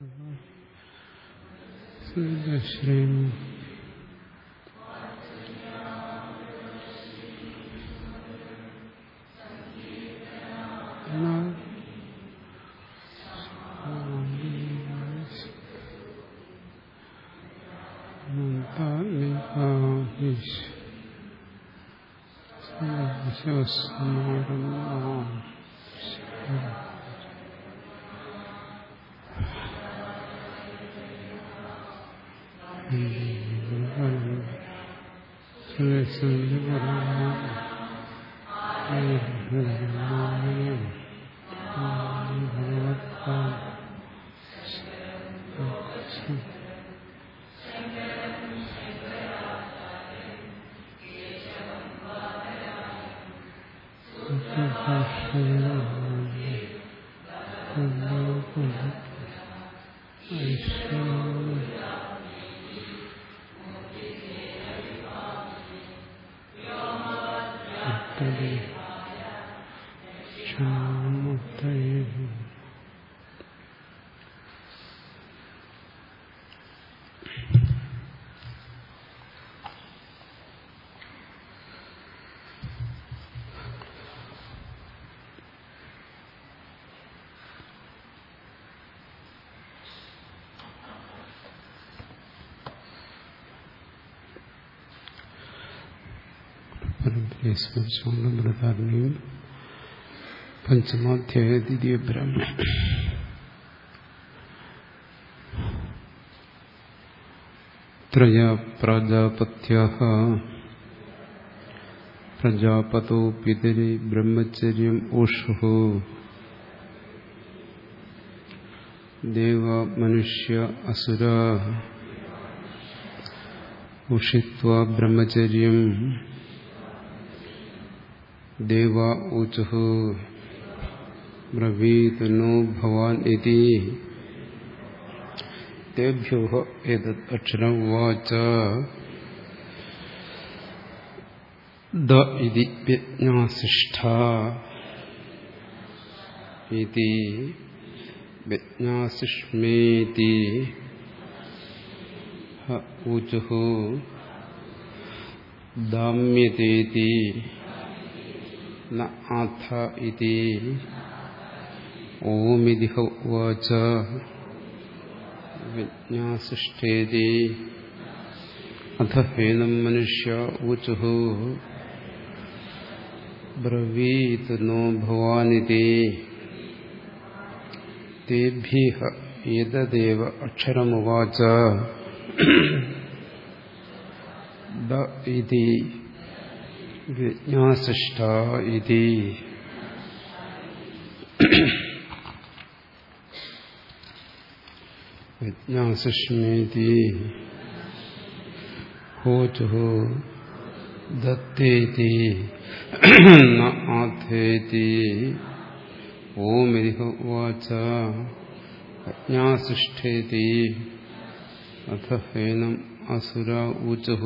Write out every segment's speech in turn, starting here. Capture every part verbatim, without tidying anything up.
ശ്രീ സ്മരിച്ചുകൊണ്ട് ബൃഹദാരണ്യം പഞ്ചമാധ്യായ ദ്വിതീയ ബ്രാഹ്മണം. ത്രയാ പ്രാജാപത്യാഃ പ്രജാപതോ പിതരി ബ്രഹ്മചര്യം ഊഷുഃ ദേവാ മനുഷ്യ അസുരാഃ ഉഷിത്വാ ബ്രഹ്മചര്യം ദേവാ ഊചുഃ ബ്രവീത് നോ ഭവാൻ ഇതി തേഭ്യോ ഏതത് അക്ഷരം ഉവാച ദ ഇതി വ്യജ്ഞാസിഷ്ഠാ ഇതി വ്യജ്ഞാസിഷ്മേതി ഹ ഊചുഃ ദാമ്യതേതി ന ആഥ ഇതി ഓമിതി ഹ ഉവാച വിജ്ഞാസിഷ്ഠേതി അഥ ഹേനം മനുഷ്യ ഊചുഃ ബ്രവീത് നോ ഭവാനിതി തേഭ്യഃ ഏതദേവ അക്ഷരമുവാച ദ ഇതി വിജ്ഞാസിഷ്ഠാ ഇതി വിജ്ഞാസിഷ്മേതി ഹോചുഃ ദത്തേതി ന ആഥേതി ഓമിതി ഉവാച വിജ്ഞാസിഷ്ഠേതി അഥ ഹേനം അസുരാ ഊചുഃ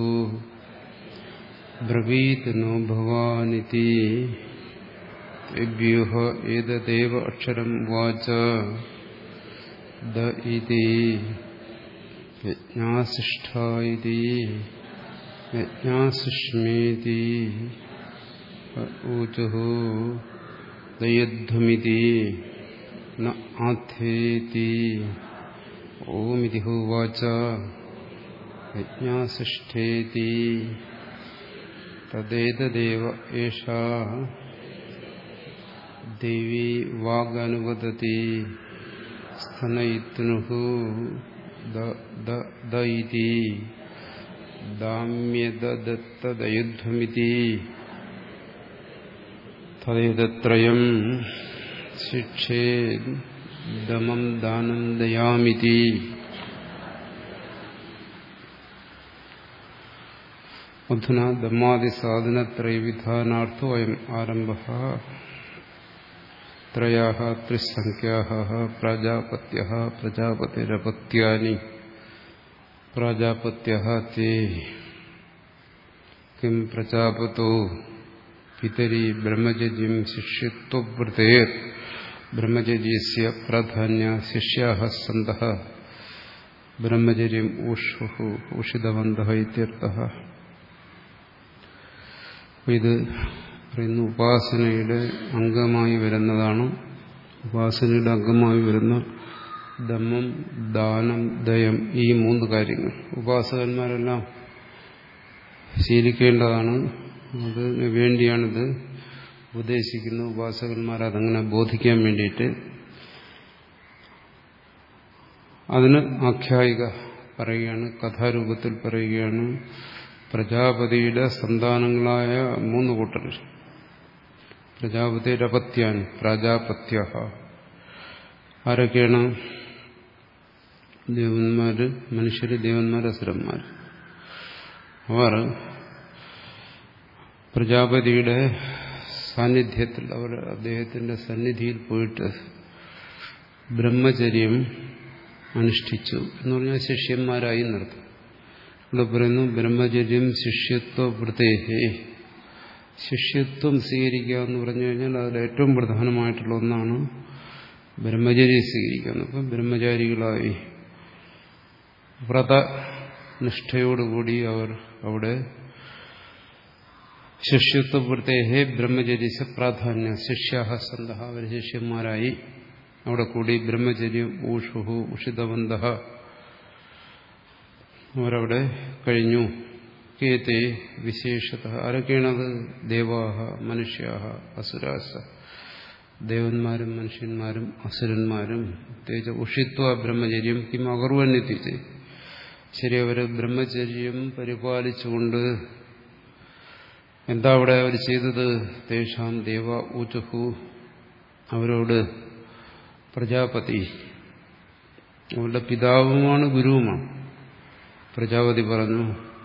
ബ്രവീത് നോ ഭവാനിതി തേഭ്യോഃ ഏതദേവ അക്ഷരം ഉവാച ദ ഇതി വിജ്ഞാസിഷ്ഠാ ഇതി വിജ്ഞാസിഷ്മേതി ഊചുഃ ദയധ്വമിതി ന ആഥേതി ഓമിതി ഉവാച വിജ്ഞാസിഷ്ഠേതി തദേതദേവ ഏഷാ ദേവി വാഗനുവദതി സ്തനയിത്നുഃ ദ ഇതി ദാമ്യദത്തദയുധ്വമിതി തദേതത്രയം ശിക്ഷേദ് ദമം ദാനം ദയാമിതി അധുനാ ദമ്മാദിസാധനത്രയവിധാനാർത്ഥോ അയം ആരംഭഃ. ത്രയാഃ ത്രിസംഖ്യാഃ പ്രജാപത്യഃ പ്രജാപതിരപത്യാനി പ്രജാപത്യഃ തേ കിം പ്രജാപതോ പിതരി ബ്രഹ്മചര്യം ശിഷ്യത്വവ്രതേർ ബ്രഹ്മചര്യസ്യ പ്രാധാന്യ ശിഷ്യാഃ സന്തഃ ബ്രഹ്മചര്യം ഊഷുഃ ഉഷിതവന്തഃ ഇത്യർത്ഥഃ. ഇത് പറയുന്നു ഉപാസനയുടെ അംഗമായി വരുന്നതാണ്. ഉപാസനയുടെ അംഗമായി വരുന്ന ദമ്മം, ദാനം, ദയം, ഈ മൂന്ന് കാര്യങ്ങൾ ഉപാസകന്മാരെല്ലാം ശീലിക്കേണ്ടതാണ്. അതിന് വേണ്ടിയാണിത് ഉപദേശിക്കുന്നത്. ഉപാസകന്മാർ അതങ്ങനെ ബോധിക്കാൻ വേണ്ടിയിട്ട്. അതിന് ആഖ്യായിക പറയുകയാണ്, കഥാരൂപത്തിൽ പറയുകയാണ്. പ്രജാപതിയുടെ സന്താനങ്ങളായ മൂന്ന് കൂട്ടർ, പ്രജാപതിരപത്യാൻ പ്രാജാപത്യ, ആരൊക്കെയാണ്? ദേവന്മാര്, മനുഷ്യര്, ദേവന്മാര്, അസുരന്മാർ. അവർ പ്രജാപതിയുടെ സാന്നിധ്യത്തിൽ, അവർ അദ്ദേഹത്തിന്റെ സന്നിധിയിൽ പോയിട്ട് ബ്രഹ്മചര്യം അനുഷ്ഠിച്ചു എന്ന് പറഞ്ഞാൽ ശിഷ്യന്മാരായി നിർത്തും. ഇവിടെ പറയുന്നു ബ്രഹ്മചര്യം ശിഷ്യത്വ വൃത്തേഹേ. ശിഷ്യത്വം സ്വീകരിക്കുക എന്ന് പറഞ്ഞു കഴിഞ്ഞാൽ അതിൽ ഏറ്റവും പ്രധാനമായിട്ടുള്ള ഒന്നാണ് ബ്രഹ്മചര്യം സ്വീകരിക്കുക. അപ്പം ബ്രഹ്മചാരികളായി വ്രതനിഷ്ഠയോടുകൂടി അവർ അവിടെ ശിഷ്യത്വവൃത്തേഹേ ബ്രഹ്മചര്യസ്യ പ്രാധാന്യ ശിഷ്യാഃ സന്തഃ, അവർ ശിഷ്യന്മാരായി അവിടെ കൂടി ബ്രഹ്മചര്യം ഊഷുഃ ഉഷിതവന്തഃ, അവരവിടെ കഴിഞ്ഞു. കേതേ വിശേഷതഃ, ആരൊക്കെയാണത്? ദേവാഃ മനുഷ്യാഃ അസുരാഃ, ദേവന്മാരും മനുഷ്യന്മാരും അസുരന്മാരും. തേജ ഉഷിത്വ ബ്രഹ്മചര്യം കിം അകർവന്യത്തിച്ച്, ശരി, അവർ ബ്രഹ്മചര്യം പരിപാലിച്ചുകൊണ്ട് എന്താ അവിടെ അവർ ചെയ്തത്? തേഷാം ദേവ ഊചുഹു, അവരോട് പ്രജാപതി, അവരുടെ പിതാവുമാണ് ഗുരുവുമാണ്, പ്രജാപതി പറഞ്ഞു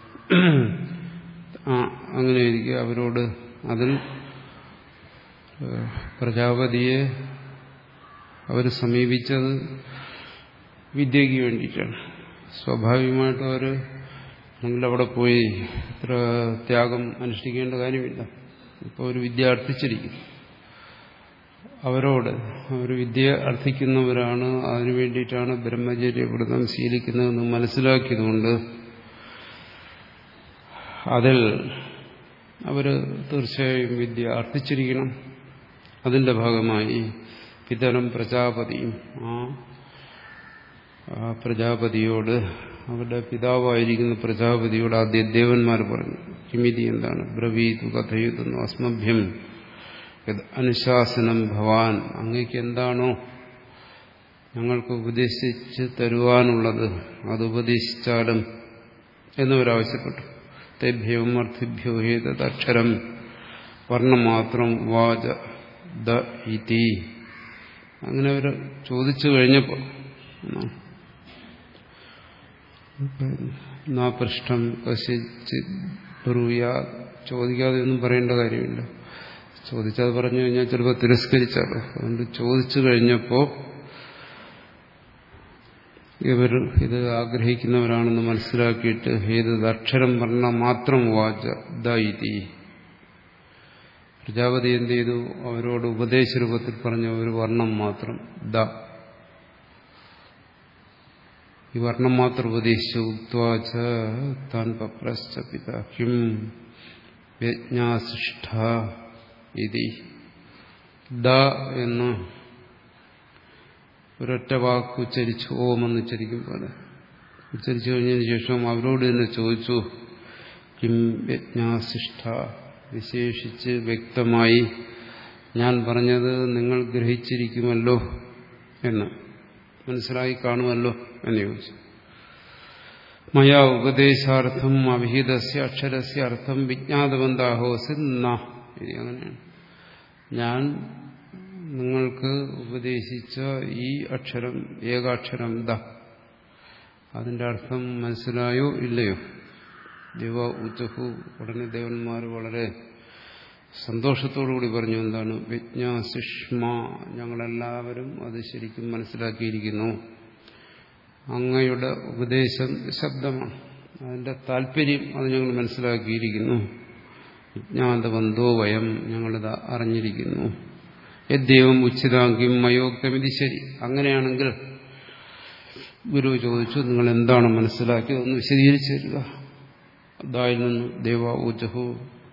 ആ അങ്ങനെ ഇരിക്കുക അവരോട്. അതിൽ പ്രജാപതിയെ അവർ സമീപിച്ചത് വിദ്യയ്ക്ക് വേണ്ടിയിട്ടാണ്. സ്വാഭാവികമായിട്ടും അവർ നിങ്ങൾ അവിടെ പോയി ഇത്ര ത്യാഗം അനുഷ്ഠിക്കേണ്ട കാര്യമില്ല. ഇപ്പോൾ ഒരു വിദ്യ അർത്ഥിച്ചിരിക്കും. അവരോട് അവർ വിദ്യ അർത്ഥിക്കുന്നവരാണ്, അതിനു വേണ്ടിയിട്ടാണ് ബ്രഹ്മചര്യ വ്രതം ശീലിക്കുന്നതെന്ന് മനസ്സിലാക്കിയതുകൊണ്ട് അതിൽ അവർ തീർച്ചയായും വിദ്യ അർത്ഥിച്ചിരിക്കണം. അതിന്റെ ഭാഗമായി പിതരം പ്രജാപതിയും ആ പ്രജാപതിയോട്, അവരുടെ പിതാവായിരിക്കുന്ന പ്രജാപതിയോട് ആദ്യ ദേവന്മാർ പറഞ്ഞു. കിമിതി, എന്താണ്? ബ്രവീതു കഥയുന്നു അസ്മഭ്യം അനുശാസനം ഭവാൻ, അങ്ങേക്ക് എന്താണോ ഞങ്ങൾക്ക് ഉപദേശിച്ച് തരുവാനുള്ളത് അത് ഉപദേശിച്ചാലും എന്നവരാവശ്യപ്പെട്ടു. തേഭ്യവും അർത്ഥിഭ്യോ ഹേതക്ഷരം വർണ്ണം മാത്രം വാച ദ ഇതി, അങ്ങനെ അവർ ചോദിച്ചു കഴിഞ്ഞപ്പോൾ നാ പൃഷ്ടം കശിച്ചിറൂയാ, ചോദിക്കാതെ ഒന്നും പറയേണ്ട കാര്യമില്ല. ചോദിച്ചത് പറഞ്ഞു കഴിഞ്ഞാൽ ചിലപ്പോൾ തിരസ്കരിച്ചാലോ. അതുകൊണ്ട് ചോദിച്ചു കഴിഞ്ഞപ്പോൾ ഇവർ ഇത് ആഗ്രഹിക്കുന്നവരാണെന്ന് മനസ്സിലാക്കിയിട്ട് ഹേതത് അക്ഷരം പറഞ്ഞ മാത്രം വാച ദ ഇതി, പ്രജാപതി എന്ത് ചെയ്തു? അവരോട് ഉപദേശരൂപത്തിൽ പറഞ്ഞ ഒരു വർണ്ണം മാത്രം ദ, ഈ വർണ്ണം മാത്രം ഉപദേശിച്ചു. ഉക്വാച താൻ പപ്രശ്ച പിതാ കിം യജ്ഞാസിഷ്ഠ ഇതി, ദ എന്ന് ഒരൊറ്റ വാക്ക് ഉച്ചരിച്ചു, ഓം എന്ന് ഉച്ചരിക്കും പോലെ ഉച്ചരിച്ചു കഴിഞ്ഞതിന് ശേഷം അവരോട് തന്നെ ചോദിച്ചു, കിം യജ്ഞാസിഷ്ഠ, വിശേഷിച്ച് വ്യക്തമായി ഞാൻ പറഞ്ഞത് നിങ്ങൾ ഗ്രഹിച്ചിരിക്കുമല്ലോ എന്ന്, മനസ്സിലായി കാണുമല്ലോ എന്ന് ചോദിച്ചു. മയാ ഉപദേശാർത്ഥം അവിഹിതസ്യ അക്ഷരസ്യ അർത്ഥം വിജ്ഞാതവന്താഹോസി ന, അങ്ങനെയാണ് ഞാൻ നിങ്ങൾക്ക് ഉപദേശിച്ച ഈ അക്ഷരം, ഏകാക്ഷരം ദ, അതിന്റെ അർത്ഥം മനസ്സിലായോ ഇല്ലയോ? ദേവ ഉച്ചഹു, ഉടനെ ദേവന്മാർ വളരെ സന്തോഷത്തോടുകൂടി പറഞ്ഞു, എന്താണ്? വിജ്ഞാസിഷ്മ, ഞങ്ങളെല്ലാവരും അത് ശരിക്കും മനസ്സിലാക്കിയിരിക്കുന്നു. അങ്ങയുടെ ഉപദേശം ശബ്ദമാണ്, അതിന്റെ താല്പര്യം അത് ഞങ്ങൾ മനസ്സിലാക്കിയിരിക്കുന്നു. വിജ്ഞാതവന്തോ വയം, ഞങ്ങളിത് അറിഞ്ഞിരിക്കുന്നു യദ്ദൈവം ഉച്ചിതാംഗിം മയോക്തമിതി. ശരി, അങ്ങനെയാണെങ്കിൽ ഗുരു ചോദിച്ചു, നിങ്ങൾ എന്താണ് മനസ്സിലാക്കിയത് ഒന്ന് വിശദീകരിച്ചു തരിക. ദായിൽ നിന്ന് ദേവ ഊജഹു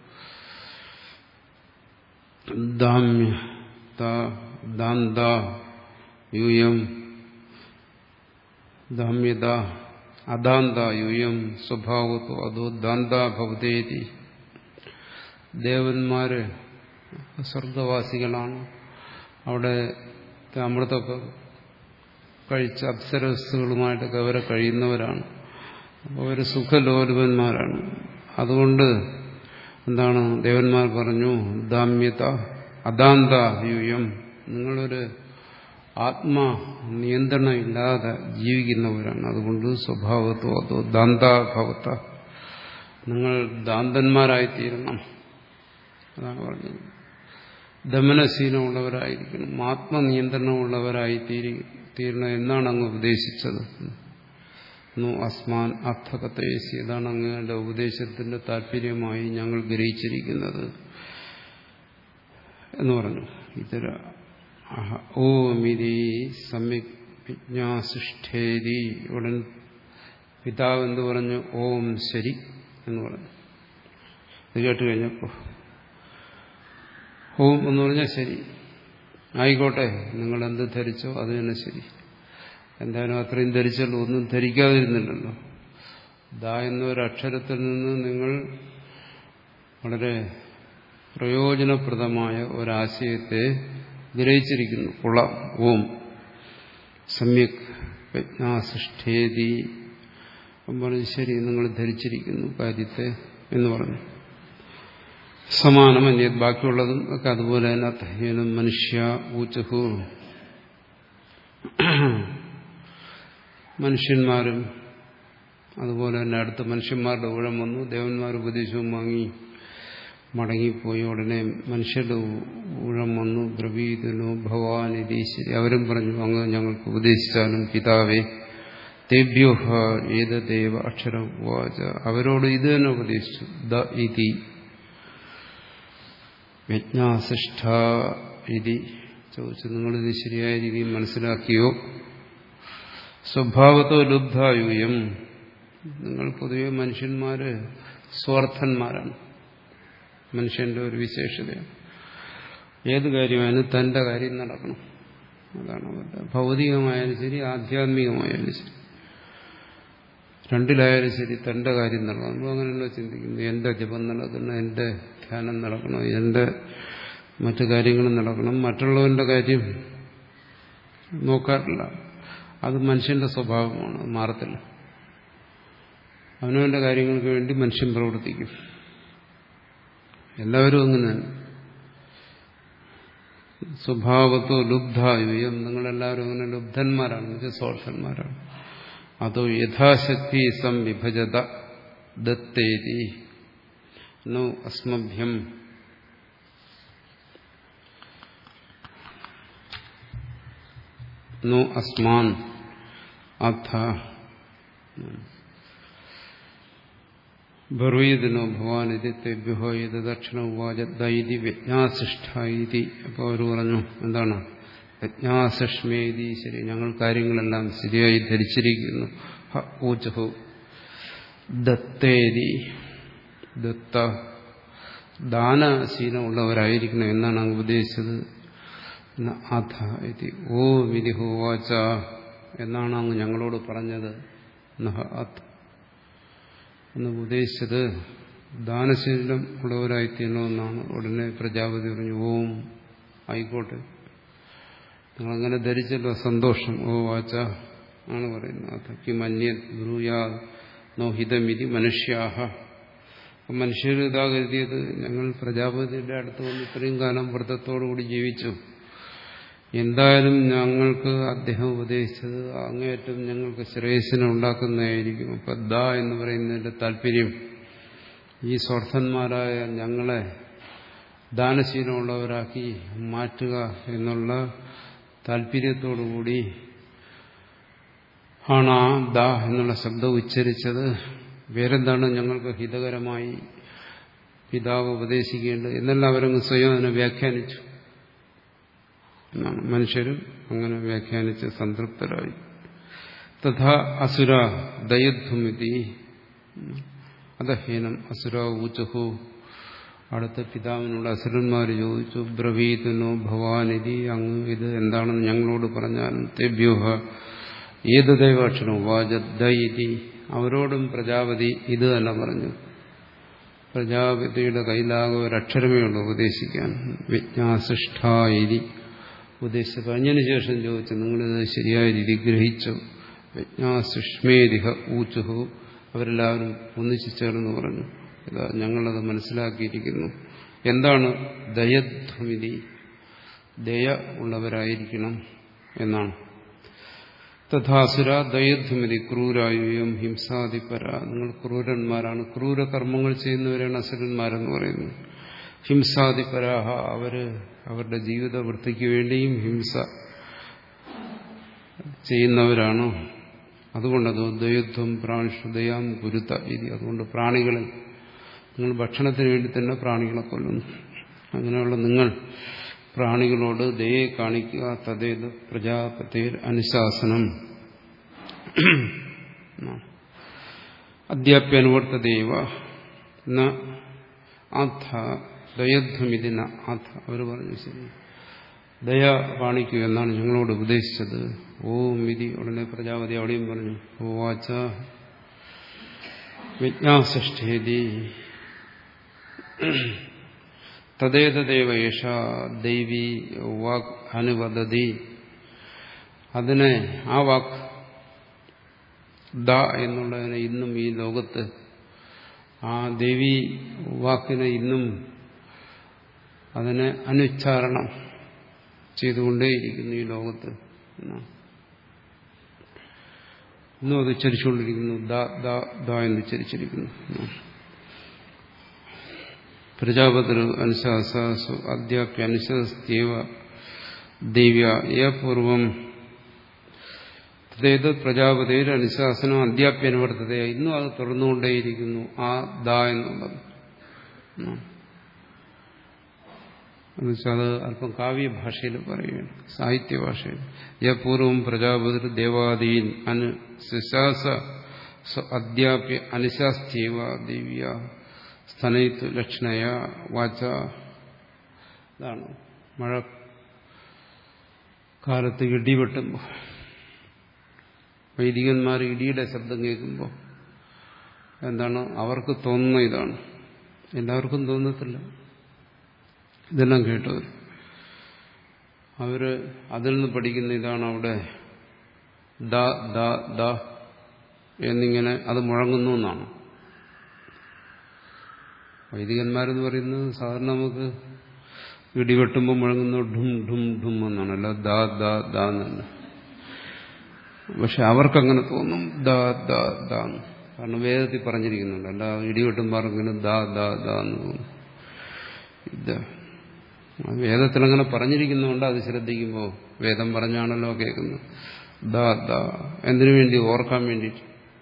ദാമ്യ ദാന്ത യൂയം ദാമ്യത അദാന്ത യൂയം സ്വഭാവത്തോ അതോ ദാന്ത ഭവതേതി. ദേവന്മാര് സ്വർഗവാസികളാണ്, അവിടെ അമൃതൊക്കെ കഴിച്ച് അപ്സരസ്സുകളുമായിട്ടൊക്കെ അവരെ കഴിയുന്നവരാണ്. അപ്പോൾ അവർ സുഖലോലുപന്മാരാണ്. അതുകൊണ്ട് എന്താണ് ദേവന്മാർ പറഞ്ഞു, ദാമ്യത അദാന്ത യൂയം, നിങ്ങളൊരു ആത്മാ നിയന്ത്രണം ഇല്ലാതെ ജീവിക്കുന്നവരാണ്. അതുകൊണ്ട് സ്വഭാവത്തോ അതോ ദാന്താഭവത്ത, നിങ്ങൾ ദാന്തന്മാരായിത്തീരണം. അതാണ് പറഞ്ഞത്. ദമനശീലമുള്ളവരായിരിക്കണം, ആത്മനിയന്ത്രണമുള്ളവരായി തീരി തീരണം എന്നാണ് അങ്ങ് ഉപദേശിച്ചത്. അസ്മാൻ അർത്ഥകത്തേസി, ഇതാണ് അങ്ങയുടെ ഉപദേശത്തിന്റെ താല്പര്യമായി ഞങ്ങൾ ഗ്രഹിച്ചിരിക്കുന്നത് എന്ന് പറഞ്ഞു. ഇതര ഓമിതി സമ്യക് വിജ്ഞാസിഷ്ഠേരി. ഉടൻ പിതാവ് എന്ത് പറഞ്ഞു? ഓം ശരി എന്ന് പറഞ്ഞു. ഇത് കേട്ട് കഴിഞ്ഞപ്പോ ഓം എന്ന് പറഞ്ഞാൽ ശരി, ആയിക്കോട്ടെ, നിങ്ങൾ എന്ത് ധരിച്ചോ അത് തന്നെ ശരി. എന്തായാലും അത്രയും ധരിച്ചല്ലോ, ഒന്നും ധരിക്കാതിരുന്നില്ലല്ലോ. ദാ എന്നൊരക്ഷരത്തിൽ നിന്ന് നിങ്ങൾ വളരെ പ്രയോജനപ്രദമായ ഒരാശയത്തെ ഗ്രഹിച്ചിരിക്കുന്നു. കൊള്ളാം. ഓം സമ്യക് പ്രജ്ഞാസിഷ്ഠേതി പറഞ്ഞു. ശരി, നിങ്ങൾ ധരിച്ചിരിക്കുന്നു കാര്യത്തെ എന്ന് പറഞ്ഞു. സമാനം അന്യത്, ബാക്കിയുള്ളതും ഒക്കെ അതുപോലെ തന്നെ. അത്തഹ്യനും മനുഷ്യ ഊച്ചഹു, മനുഷ്യന്മാരും അതുപോലെ തന്നെ അടുത്ത മനുഷ്യന്മാരുടെ ഊഴം വന്നു. ദേവന്മാർ ഉപദേശവും വാങ്ങി മടങ്ങിപ്പോയി. ഉടനെ മനുഷ്യരുടെ ഊഴം വന്നു. ബ്രവീതനോ ഭവാനിരീശ്വരി, അവരും പറഞ്ഞു, അങ്ങ് ഞങ്ങൾക്ക് ഉപദേശിച്ചാലും പിതാവേ. തേഭ്യോഹ ഏതദേവ അക്ഷരം വാച, അവരോട് ഇത് തന്നെ ഉപദേശിച്ചു. ദ ഇതി വിജ്ഞാസിഷ്ഠ ഇതി ചോദിച്ചു, നിങ്ങളിത് ശരിയായ രീതിയിൽ മനസ്സിലാക്കിയോ? സ്വഭാവത്തോ ലുബ്ധായൂയം, നിങ്ങൾ പൊതുവെ മനുഷ്യന്മാര് സ്വാർത്ഥന്മാരാണ്. മനുഷ്യന്റെ ഒരു വിശേഷതയാണ്. ഏത് കാര്യമായാലും തന്റെ കാര്യം നടക്കണം, അതാണ് അവരുടെ. ഭൗതികമായാലും ശരി, ആധ്യാത്മികമായാലും ശരി, രണ്ടിലായാലും ശരി, തന്റെ കാര്യം നടക്കണം. നമ്മൾ അങ്ങനെയല്ലോ ചിന്തിക്കുന്നു. എന്റെ ജപം നടക്കണം, എന്റെ ധ്യാനം നടക്കണം, എന്റെ മറ്റു കാര്യങ്ങളും നടക്കണം. മറ്റുള്ളവന്റെ കാര്യം നോക്കാറില്ല. അത് മനുഷ്യന്റെ സ്വഭാവമാണ്, മാറത്തില്ല. അവനവന്റെ കാര്യങ്ങൾക്ക് വേണ്ടി മനുഷ്യൻ പ്രവർത്തിക്കും. എല്ലാവരും അങ്ങനെ. സ്വഭാവത്തോ ലുബ്ധായുയം, നിങ്ങളെല്ലാവരും അങ്ങനെ ലുബ്ധന്മാരാണ്, എന്നുവെച്ചാൽ സ്വാർത്ഥന്മാരാണ്. അതോ യഥാശക്തി സംവിഭജത ദത്തേതി നോ അസ്മഭ്യം നോ അസ്മാൻ അഥ ബ്രവീതിനോ ഭവാൻ ഇത് തെഭ്യോ ഇത് ദക്ഷിണ ഉവാച ദൈതി വിജ്ഞാസിഷ്ഠ ഇതി. അപ്പോൾ അവർ പറഞ്ഞു, എന്താണ് വിജ്ഞാസിഷ്മേതി, ശരി, ഞങ്ങൾ കാര്യങ്ങളെല്ലാം ശരിയായി ധരിച്ചിരിക്കുന്നു. ഊചഹു ദത്തേതി, ദത്ത ദാനശീലമുള്ളവരായിരിക്കണം എന്നാണ് അങ്ങ് ഉപദേശിച്ചത്. അഥ ഇതി ഓ വിധി ഹോവാച എന്നാണ് അങ്ങ് ഞങ്ങളോട് പറഞ്ഞത്. എന്ന് ഉദ്ദേശിച്ചത് ദാനശീലം ഉള്ളവരായിത്തീരണമെന്നാണ്. ഉടനെ പ്രജാപതി പറഞ്ഞു, ഓം ആയിക്കോട്ടെ, നിങ്ങളങ്ങനെ ധരിച്ചല്ലോ, സന്തോഷം. ഓ വാച ആണ് പറയുന്നത്. അതൊക്കെ മന്യ ബ്രൂയാ നോഹിതമിതി മനുഷ്യാഹ. മനുഷ്യർ ഇതാ കരുതിയത്, ഞങ്ങൾ പ്രജാപതിയുടെ അടുത്ത് വന്ന് ഇത്രയും കാലം വ്രതത്തോടുകൂടി ജീവിച്ചു, എന്തായാലും ഞങ്ങൾക്ക് അദ്ദേഹം ഉപദേശിച്ചത് അങ്ങേയറ്റം ഞങ്ങൾക്ക് ശ്രേയസ്സിനെ ഉണ്ടാക്കുന്നതായിരിക്കും. അപ്പൊ ദ എന്ന് പറയുന്നതിന്റെ താല്പര്യം ഈ സ്വാർത്ഥന്മാരായ ഞങ്ങളെ ദാനശീലമുള്ളവരാക്കി മാറ്റുക എന്നുള്ള താല്പര്യത്തോടുകൂടി ആണ് ആ ദ എന്നുള്ള ശബ്ദം ഉച്ചരിച്ചത്. വേറെന്താണ് ഞങ്ങൾക്ക് ഹിതകരമായി പിതാവ് ഉപദേശിക്കേണ്ടത് എന്നെല്ലാം അവരങ്ങ് സ്വയം അതിനെ വ്യാഖ്യാനിച്ചു. എന്നാണ്. മനുഷ്യരും അങ്ങനെ വ്യാഖ്യാനിച്ച് സംതൃപ്തരായി. തഥാ അസുര ദയധ്വമിതി അധഹീനം അസുര ഊചുഹു. അടുത്ത പിതാവിനോട് അസുരന്മാർ ചോദിച്ചു, ബ്രവീതുനോ ഭവാനിധി, അങ്ങ് ഇത് എന്താണെന്ന് ഞങ്ങളോട് പറഞ്ഞാലും. തേഭ്യോഹ ഏത് ദൈവാക്ഷരം വാച ദൈതി, അവരോടും പ്രജാപതി ഇത് തന്നെ പറഞ്ഞു. പ്രജാപതിയുടെ കയ്യിലാകെ ഒരക്ഷരമേ ഉള്ളൂ ഉപദേശിക്കാൻ. വിജ്ഞാസിഷ്ഠായി ഉപദേശിച്ചു കഴിഞ്ഞതിന് ശേഷം ചോദിച്ചു, നിങ്ങളിത് ശരിയായ രീതി ഗ്രഹിച്ചു. വിജ്ഞാസിഷ്മേരിഹ ഊച്ചുഹു, അവരെല്ലാവരും ഒന്നിച്ചു ചേർന്ന് പറഞ്ഞു, ഇതാ ഞങ്ങളത് മനസ്സിലാക്കിയിരിക്കുന്നു. എന്താണ് ദയധ്വമിതി, ദയ ഉള്ളവരായിരിക്കണം എന്നാണ്. തഥാസുര ദയധ്വമിതി ക്രൂരായുയം ഹിംസാദിപര, നിങ്ങൾ ക്രൂരന്മാരാണ്, ക്രൂരകർമ്മങ്ങൾ ചെയ്യുന്നവരാണ് അസുരന്മാരെന്ന് പറയുന്നത്. ഹിംസാദിപരാഹ, അവര് അവരുടെ ജീവിത വൃത്തിക്ക് വേണ്ടിയും ഹിംസ ചെയ്യുന്നവരാണ്. അതുകൊണ്ടത് ദയധ്വം പ്രാണിഷുദയാം ഗുരുത ഇതി, അതുകൊണ്ട് പ്രാണികളെ നിങ്ങൾ ഭക്ഷണത്തിന് വേണ്ടി തന്നെ പ്രാണികളെ കൊല്ലുന്നു. അങ്ങനെയുള്ള നിങ്ങൾ പ്രാണികളോട് ദയെ കാണിക്കുക. തദ്ദേത് പ്രജാപതിർ അനുശാസനം അദ്യാപ്യനുവർത്തതേവ ന ആഥ ദയധ്വമിതി ന ആഥ. അവർ പറഞ്ഞു, ശരി, ദയ കാണിക്കുക എന്നാണ് ഞങ്ങളോട് ഉപദേശിച്ചത്. ഓം വിധി. ഉടനെ പ്രജാപതി അവിടെയും പറഞ്ഞു, ഓവാച വിജ്ഞാസിഷ്ഠേതി തദ്ദേതദേവ യേഷ ദൈവീ വാക് അനുവദതി. അതിനെ, ആ വാക്ക് ദ എന്നുള്ളതിനെ ഇന്നും ഈ ലോകത്ത്, ആ ദേവീ വാക്കിനെ ഇന്നും അതിനെ അനുച്ചാരണം ചെയ്തുകൊണ്ടേയിരിക്കുന്നു ഈ ലോകത്ത്. ഇന്നും അത് ചരിച്ചുകൊണ്ടിരിക്കുന്നു. ദ ദ ദ എന്ന് ചരിച്ചിരിക്കുന്നു. പ്രജാപതിർ അനുശാസു അദ്യാപ്യ അനുശാസ്തേവ ദേവ്യ യപൂർവം തദ്ദേത് പ്രജാപതിയുടെ അനുശാസനം അദ്യാപ്യ അനുവർത്തത, ഇന്നും അത് തുറന്നുകൊണ്ടേയിരിക്കുന്നു. ആ ദ എന്നുള്ളത് എന്നുവെച്ചാൽ അത് അല്പം കാവ്യഭാഷയിൽ പറയുകയാണ്, സാഹിത്യഭാഷയിൽ. യപൂർവം പ്രജാപതിർ ദേവാദീൻ അനുശാസ അദ്യാപ്യ അനുശാസ്തേവ ദേവ്യ സ്ഥനയിത്തു ലക്ഷണയ വാച. ഇതാണ് മഴ കാലത്ത് ഇടിവെട്ടുമ്പോൾ വൈദികന്മാർ ഇടിയുടെ ശബ്ദം കേൾക്കുമ്പോൾ എന്താണ് അവർക്ക് തോന്നുന്ന ഇതാണ്. എല്ലാവർക്കും തോന്നത്തില്ല. ഇതെല്ലാം കേട്ടവർ അവര് അതിൽ നിന്ന് പഠിക്കുന്ന ഇതാണ്. അവിടെ ദ ദ ദ എന്നിങ്ങനെ അത് മുഴങ്ങുന്നു എന്നാണ്. വൈദികന്മാരെന്ന് പറയുന്നത് സാധാരണ നമുക്ക് ഇടിവെട്ടുമ്പോൾ മുഴങ്ങുന്ന ഢും ഢും ഢും എന്നാണ്, അല്ല ദ ദ ദ എന്നല്ല. പക്ഷെ അവർക്കങ്ങനെ തോന്നും ദ ദ ദ എന്ന്. കാരണം വേദത്തിൽ പറഞ്ഞിരിക്കുന്നുണ്ട്. അല്ല ഇടിവെട്ടുമ്പോൾ ആർക്കെങ്കിലും ദ ദ ദ എന്ന് തോന്നും. ഇത് വേദത്തിലങ്ങനെ പറഞ്ഞിരിക്കുന്നതുകൊണ്ട് അത് ശ്രദ്ധിക്കുമ്പോൾ വേദം പറഞ്ഞാണല്ലോ കേൾക്കുന്നത്. ദ ദ എന്തിനു വേണ്ടി? ഓർക്കാൻ വേണ്ടിയിട്ട്.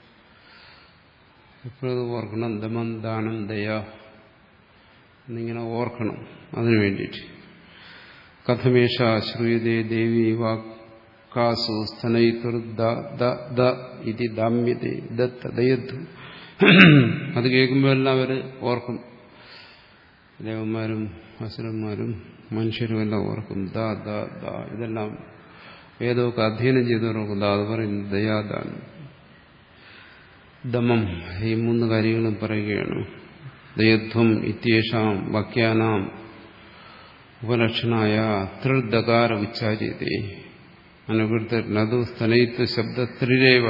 എപ്പോഴും ഓർക്കണം. ദമം ദാനം ദയ എന്നിങ്ങനെ ഓർക്കണം. അതിനു വേണ്ടിയിട്ട്. കഥമേഷ ശ്രൂയതേ ദേവി വാക്കാസു സ്ഥനയിത്തുർ ദ ഇതി ദാമ്യതേ ദത്തദയത്തു. അത് കേൾക്കുമ്പോൾ എല്ലാം അവർ ഓർക്കും. ദേവന്മാരും അസുരന്മാരും മനുഷ്യരും എല്ലാം ഓർക്കും. ദ ദ ദ ഇതെല്ലാം വേദമൊക്കെ അധ്യയനം ചെയ്തവർക്ക് ദാ അത് പറയുന്നു. ദയാദാനം, ദമം, ഈ മൂന്ന് കാര്യങ്ങളും പറയുകയാണ്. ദയധ്വം ഇത്യേഷാം വാക്യാനാം ഉപലക്ഷണായ ത്രിദകാര ഉച്ചാര്യതേ അനുവൃത്ത നദു സ്തനയിത്വ ശബ്ദ ത്രിരേവ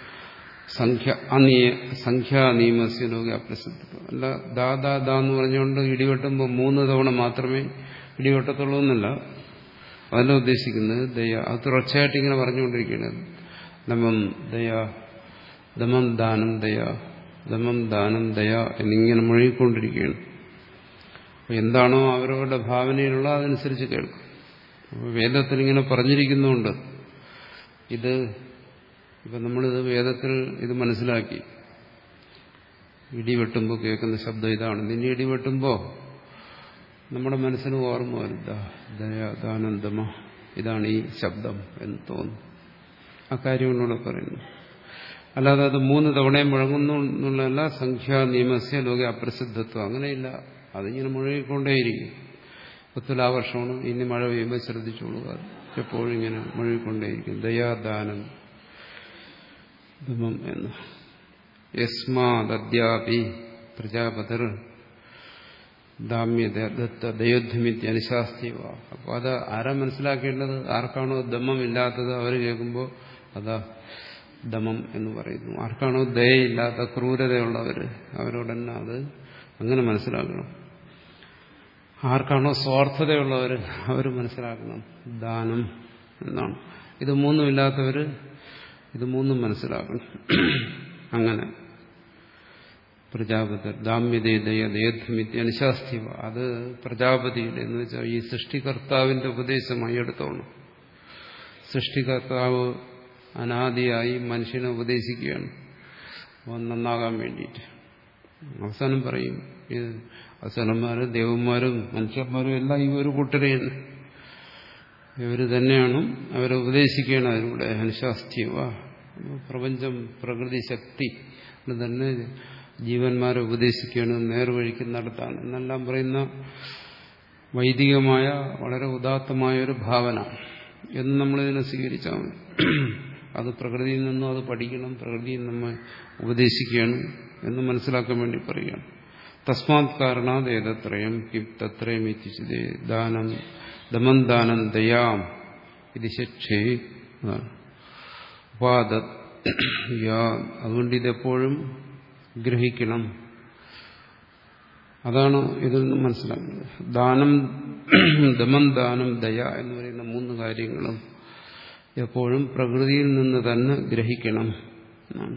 സംഖ്യാനിയമസ്യ ലോക അപ്രസിദ്ധ. അല്ല ദാദാ ദാ എന്ന് പറഞ്ഞുകൊണ്ട് ഇടിവെട്ടുമ്പോൾ മൂന്ന് തവണ മാത്രമേ ഇടിവെട്ടത്തുള്ളൂ എന്നല്ല. അതല്ല ഉദ്ദേശിക്കുന്നത്. ദയ അത് തുടർച്ചയായിട്ട് ഇങ്ങനെ പറഞ്ഞുകൊണ്ടിരിക്കുന്നത്. ദമം ദയ, ദമം ദാനം ദയ, ദമം ദാനം ദയ എന്നിങ്ങനെ മുഴുകിക്കൊണ്ടിരിക്കുകയാണ്. എന്താണോ അവരവരുടെ ഭാവനയിലുള്ള അതനുസരിച്ച് കേൾക്കും. വേദത്തിൽ ഇങ്ങനെ പറഞ്ഞിരിക്കുന്നുണ്ട്. ഇത് ഇപ്പം നമ്മളിത് വേദത്തിൽ ഇത് മനസ്സിലാക്കി. ഇടിവെട്ടുമ്പോൾ കേൾക്കുന്ന ശബ്ദം ഇതാണ്. നിന്നെ ഇടിവെട്ടുമ്പോൾ നമ്മുടെ മനസ്സിന് ഓർമ്മ വരും ദയ ദാനന്ദമ ഇതാണ് ഈ ശബ്ദം എന്ന് തോന്നുന്നു. ആ കാര്യങ്ങളൂടെ പറയുന്നു. അല്ലാതെ അത് മൂന്ന് തവണയും മുഴങ്ങുന്നു എന്നുള്ളതല്ല. സംഖ്യാ നിയമസ്യ ലോക അപ്രസിദ്ധത്വം അങ്ങനെയില്ല. അതിങ്ങനെ മുഴങ്ങിക്കൊണ്ടേയിരിക്കും. തുലാവർഷമാണ്, ഇനി മഴ പെയ്യുമ്പോൾ ശ്രദ്ധിച്ചോളുക, എപ്പോഴും ഇങ്ങനെ മുഴങ്ങിക്കൊണ്ടേയിരിക്കും. ദയാദാനം ധമം എന്ന് യസ്മാദ്യാപി പ്രജാപതിർ ദാമ്യത ദത്ത ദയോധ്യമിത്യ അനുശാസ്തിവ. അപ്പോൾ അത് ആരാ മനസ്സിലാക്കേണ്ടത്? ആർക്കാണോ ദമം ഇല്ലാത്തത് അവർ കേൾക്കുമ്പോൾ അതാ ദമം എന്ന് പറയുന്നു. ആർക്കാണോ ദയയില്ലാത്ത ക്രൂരതയുള്ളവർ അവരോടന്നെ അത് അങ്ങനെ മനസ്സിലാക്കണം. ആർക്കാണോ സ്വാർത്ഥതയുള്ളവർ അവർ മനസ്സിലാക്കണം ദാനം എന്നാണ്. ഇത് മൂന്നും ഇല്ലാത്തവർ ഇത് മൂന്നും മനസ്സിലാക്കണം. അങ്ങനെ പ്രജാപതി ദാമ്യതേ ദയ ദയധ്മിത്യ അനുശാസ്തിവ. അത് പ്രജാപതിയുടെ എന്ന് വെച്ചാൽ ഈ സൃഷ്ടികർത്താവിന്റെ ഉപദേശമായി എടുത്തോണം. സൃഷ്ടികർത്താവ് അനാദിയായി മനുഷ്യനെ ഉപദേശിക്കുകയാണ് അവൻ നന്നാകാൻ വേണ്ടിയിട്ട്. അവസാനം പറയും ഇത് അസുരന്മാരും ദേവന്മാരും മനുഷ്യന്മാരും എല്ലാം ഈ ഒരു കൂട്ടരെയാണ്. ഇവർ തന്നെയാണ് അവരെ ഉപദേശിക്കുകയാണ് അതിലൂടെ. അനുശാസ്തിവ പ്രപഞ്ചം പ്രകൃതി ശക്തി തന്നെ ജീവന്മാരെ ഉപദേശിക്കുകയാണ് നേർവഴിക്ക് നടത്താൻ എന്നെല്ലാം പറയുന്ന വൈദികമായ വളരെ ഉദാത്തമായ ഒരു ഭാവന എന്ന് നമ്മളിതിനെ സ്വീകരിച്ചാൽ മതി. അത് പ്രകൃതിയിൽ നിന്നും അത് പഠിക്കണം, പ്രകൃതിയിൽ നമ്മെ ഉപദേശിക്കുകയാണ് എന്ന് മനസ്സിലാക്കാൻ വേണ്ടി പറയുകയാണ്. തസ്മാത് കാരണാത് ഏതത്രയം കിം തത്രയം എത്തിച്ചതേ ദാനം ദമം ദാനം ദയാം ഇത് ശിക്ഷേ ഉപാദ. അതുകൊണ്ട് ഇതെപ്പോഴും ഗ്രഹിക്കണം. അതാണ് ഇതിൽ നിന്ന് മനസ്സിലാക്കുന്നത്. ദാനം ദമം ദാനം ദയ എന്ന് പറയുന്ന മൂന്ന് കാര്യങ്ങളും എപ്പോഴും പ്രകൃതിയിൽ നിന്ന് തന്നെ ഗ്രഹിക്കണം എന്നാണ്.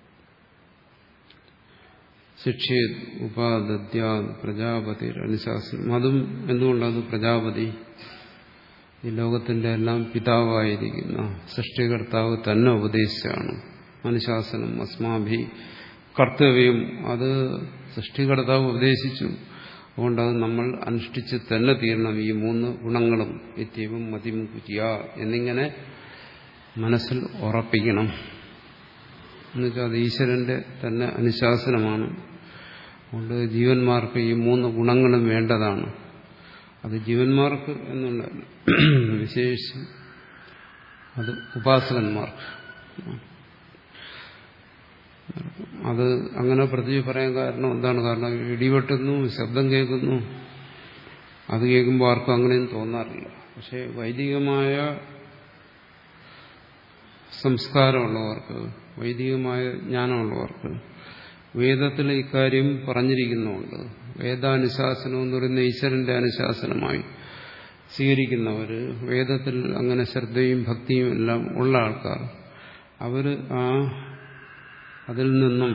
ശിക്ഷേ ഉപാദദ്യ പ്രജാപതി അനുശാസനം. അതും എന്തുകൊണ്ടത് പ്രജാപതി ഈ ലോകത്തിന്റെ എല്ലാം പിതാവായിരിക്കുന്ന സൃഷ്ടികർത്താവ് തന്നെ ഉപദേശിച്ചാണ്. അനുശാസനം അസ്മാഭി കർത്തവ്യം അത് സൃഷ്ടികർത്താവ് ഉപദേശിച്ചു. അതുകൊണ്ടത് നമ്മൾ അനുഷ്ഠിച്ച് തന്നെ തീരണം. ഈ മൂന്ന് ഗുണങ്ങളും നിത്യവും മതിമുക്കുറ്റിയ എന്നിങ്ങനെ മനസ്സിൽ ഉറപ്പിക്കണം. എന്നുവെച്ചാൽ അത് ഈശ്വരന്റെ തന്നെ അനുശാസനമാണ്. അതുകൊണ്ട് ജീവന്മാർക്ക് ഈ മൂന്ന് ഗുണങ്ങളും വേണ്ടതാണ്. അത് ജീവന്മാർക്ക് എന്നുള്ള വിശേഷിച്ച് അത് ഉപാസകന്മാർക്ക്. അത് അങ്ങനെ പ്രതി പറയാൻ കാരണം എന്താണ്? കാരണം ഇടിവെട്ടുന്നു, ശബ്ദം കേൾക്കുന്നു, അത് കേൾക്കുമ്പോൾ ആർക്കും അങ്ങനെയൊന്നും തോന്നാറില്ല. പക്ഷെ വൈദികമായ സംസ്കാരമുള്ളവർക്ക്, വൈദികമായ ജ്ഞാനമുള്ളവർക്ക് വേദത്തിൽ ഇക്കാര്യം പറഞ്ഞിരിക്കുന്നുണ്ട്. വേദാനുശാസനം എന്ന് പറയുന്ന ഈശ്വരന്റെ അനുശാസനമായി സ്വീകരിക്കുന്നവർ, വേദത്തിൽ അങ്ങനെ ശ്രദ്ധയും ഭക്തിയും എല്ലാം ഉള്ള ആൾക്കാർ, അവർ ആ അതിൽ നിന്നും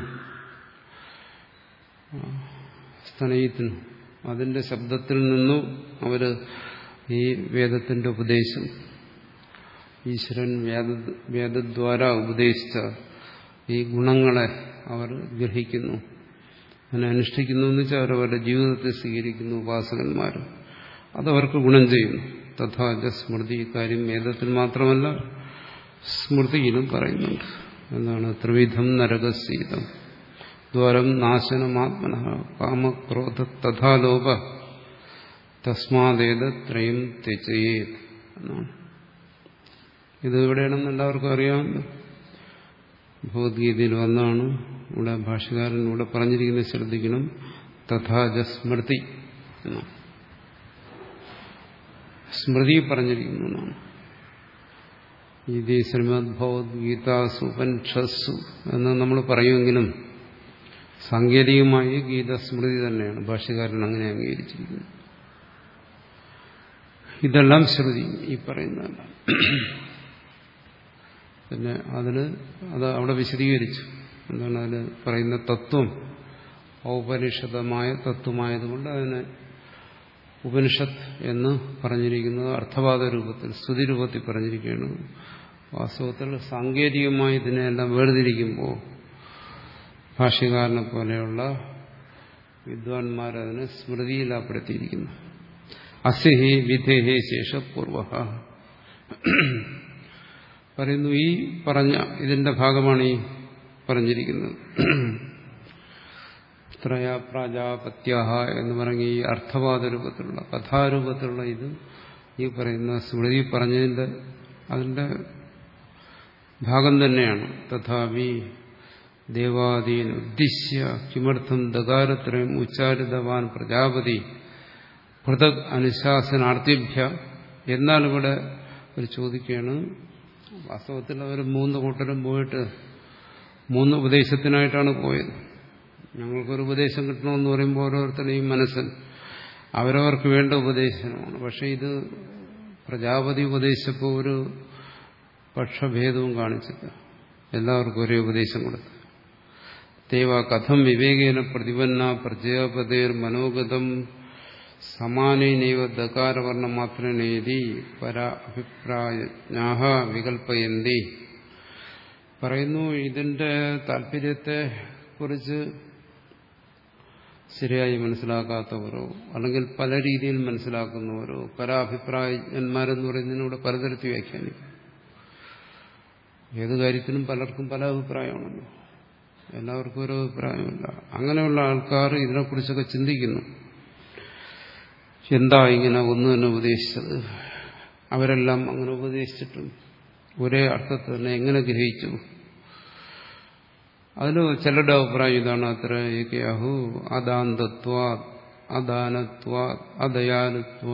സ്തനയത്തിനും അതിന്റെ ശബ്ദത്തിൽ നിന്നും അവർ ഈ വേദത്തിന്റെ ഉപദേശം, ഈശ്വരൻ വേദ വേദദ്വാര ഉപദേശിച്ച ഈ ഗുണങ്ങളെ അവർ ഗ്രഹിക്കുന്നു, അതിനെ അനുഷ്ഠിക്കുന്നു എന്ന് വെച്ചാൽ അവരവരുടെ ജീവിതത്തിൽ സ്വീകരിക്കുന്നു. ഉപാസകന്മാർ അതവർക്ക് ഗുണം ചെയ്യുന്നു. തഥാച സ്മൃതി, കാര്യം വേദത്തിൽ മാത്രമല്ല സ്മൃതിയിലും പറയുന്നുണ്ട്. എന്താണ്? ത്രിവിധം നരകസീതം ദ്വാരം നാശനമാത്മന കാമക്രോധ തഥാ ലോഭ തസ്മാദേത ത്രയം ത്യജേത് എന്നാണ്. ഇത് എവിടെയാണെന്ന് എല്ലാവർക്കും അറിയാമല്ലോ. ഭഗവത്ഗീതയിൽ വന്നാണ്. ഇവിടെ ഭാഷ്യകാരൻ ഇവിടെ പറഞ്ഞിരിക്കുന്നത് ശ്രദ്ധിക്കണം. തഥാച സ്മൃതി എന്നാണ്. സ്മൃതി പറഞ്ഞിരിക്കുന്നു എന്നാണ്. ഇത് ശ്രീമദ് ഭഗവത്ഗീതാസു ഉപനിഷത്സു എന്ന് നമ്മൾ പറയുമെങ്കിലും സാങ്കേതികമായി ഗീത സ്മൃതി തന്നെയാണ്. ഭാഷ്യകാരൻ അങ്ങനെ അംഗീകരിച്ചിരിക്കുന്നു. ഇതെല്ലാം ശ്രുതി, ഈ പറയുന്നതല്ല. പിന്നെ അതിന് അത് അവിടെ വിശദീകരിച്ചു. എന്താണ് അതിൽ പറയുന്ന തത്വം ഔപനിഷദമായ തത്വമായതുകൊണ്ട് അതിനെ ഉപനിഷത്ത് എന്ന് പറഞ്ഞിരിക്കുന്നത് അർത്ഥവാദ രൂപത്തിൽ, സ്തുതി രൂപത്തിൽ പറഞ്ഞിരിക്കുകയാണ്. വാസ്തവത്തിൽ സാങ്കേതികമായി ഇതിനെല്ലാം വേർതിരിക്കുമ്പോൾ ഭാഷ്യകാരനെ പോലെയുള്ള വിദ്വാൻമാരതിനെ സ്മൃതിയിലാപ്പെടുത്തിയിരിക്കുന്നു. അസ്യഹി വിധേഹേ ശേഷപൂർവ, പറയുന്നു ഈ പറഞ്ഞ ഇതിന്റെ ഭാഗമാണ് ഈ പറഞ്ഞിരിക്കുന്നത്. ത്രയ പ്രാജാപത്യാഹ എന്ന് പറഞ്ഞ ഈ അർത്ഥവാദ രൂപത്തിലുള്ള കഥാരൂപത്തിലുള്ള ഇത് ഈ പറയുന്ന സ്മൃതി പറഞ്ഞതിന്റെ അതിന്റെ ഭാഗം തന്നെയാണ്. തഥാപി ദേവാദീൻ ഉദ്ദിശ്യ കിമർത്ഥം ദകാരത്രയം ഉച്ചാരിതവാൻ പ്രജാപതി പൃഥക് അനുശാസനാർത്ഥിഭ്യ. എന്നാൽ ഇവിടെ ഒരു ചോദിക്കുകയാണ്, വാസ്തവത്തിൽ അവർ മൂന്ന് കൂട്ടരും പോയിട്ട് മൂന്ന് ഉപദേശത്തിനായിട്ടാണ് പോയത്. ഞങ്ങൾക്കൊരു ഉപദേശം കിട്ടണമെന്ന് പറയുമ്പോൾ ഓരോരുത്തരുടെയും മനസ്സിൽ അവരവർക്ക് വേണ്ട ഉപദേശമാണ്. പക്ഷെ ഇത് പ്രജാപതി ഉപദേശിച്ചപ്പോൾ ഒരു പക്ഷഭേദവും കാണിച്ചില്ല, എല്ലാവർക്കും ഒരേ ഉപദേശം കൊടുത്തു. തേവ കഥം വിവേകേന പ്രതിപന്ന പ്രജാപതേർ മനോഗതം സമാനൈനൈവ ദകാരവർണ്ണ മാത്രനേതി പരാ അഭിപ്രായജ്ഞാഃ വികൽപ്പയന്തി. പറയുന്നു, ഇതിന്റെ താല്പര്യത്തെ കുറിച്ച് ശരിയായി മനസ്സിലാക്കാത്തവരോ അല്ലെങ്കിൽ പല രീതിയിൽ മനസ്സിലാക്കുന്നവരോ പരാഭിപ്രായന്മാരെന്ന് പറയുന്നതിനൂടെ പലതരത്തിൽ വ്യാഖ്യാനിക്കും. ഏത് കാര്യത്തിനും പലർക്കും പല അഭിപ്രായമാണല്ലോ, എല്ലാവർക്കും ഓരോ അഭിപ്രായമില്ല. അങ്ങനെയുള്ള ആൾക്കാർ ഇതിനെക്കുറിച്ചൊക്കെ ചിന്തിക്കുന്നു. എന്താ ഇങ്ങനെ ഒന്ന് തന്നെ ഉപദേശിച്ചത്, അവരെല്ലാം അങ്ങനെ ഉപദേശിച്ചിട്ടും ഒരേ അർത്ഥത്തിൽ തന്നെ എങ്ങനെ ഗ്രഹിച്ചു? അതിൽ ചിലരുടെ അഭിപ്രായം ഇതാണ്, അത്ര ഏകയാഹു അദാന്തത്വ അദാനത്വ അദയാനത്വ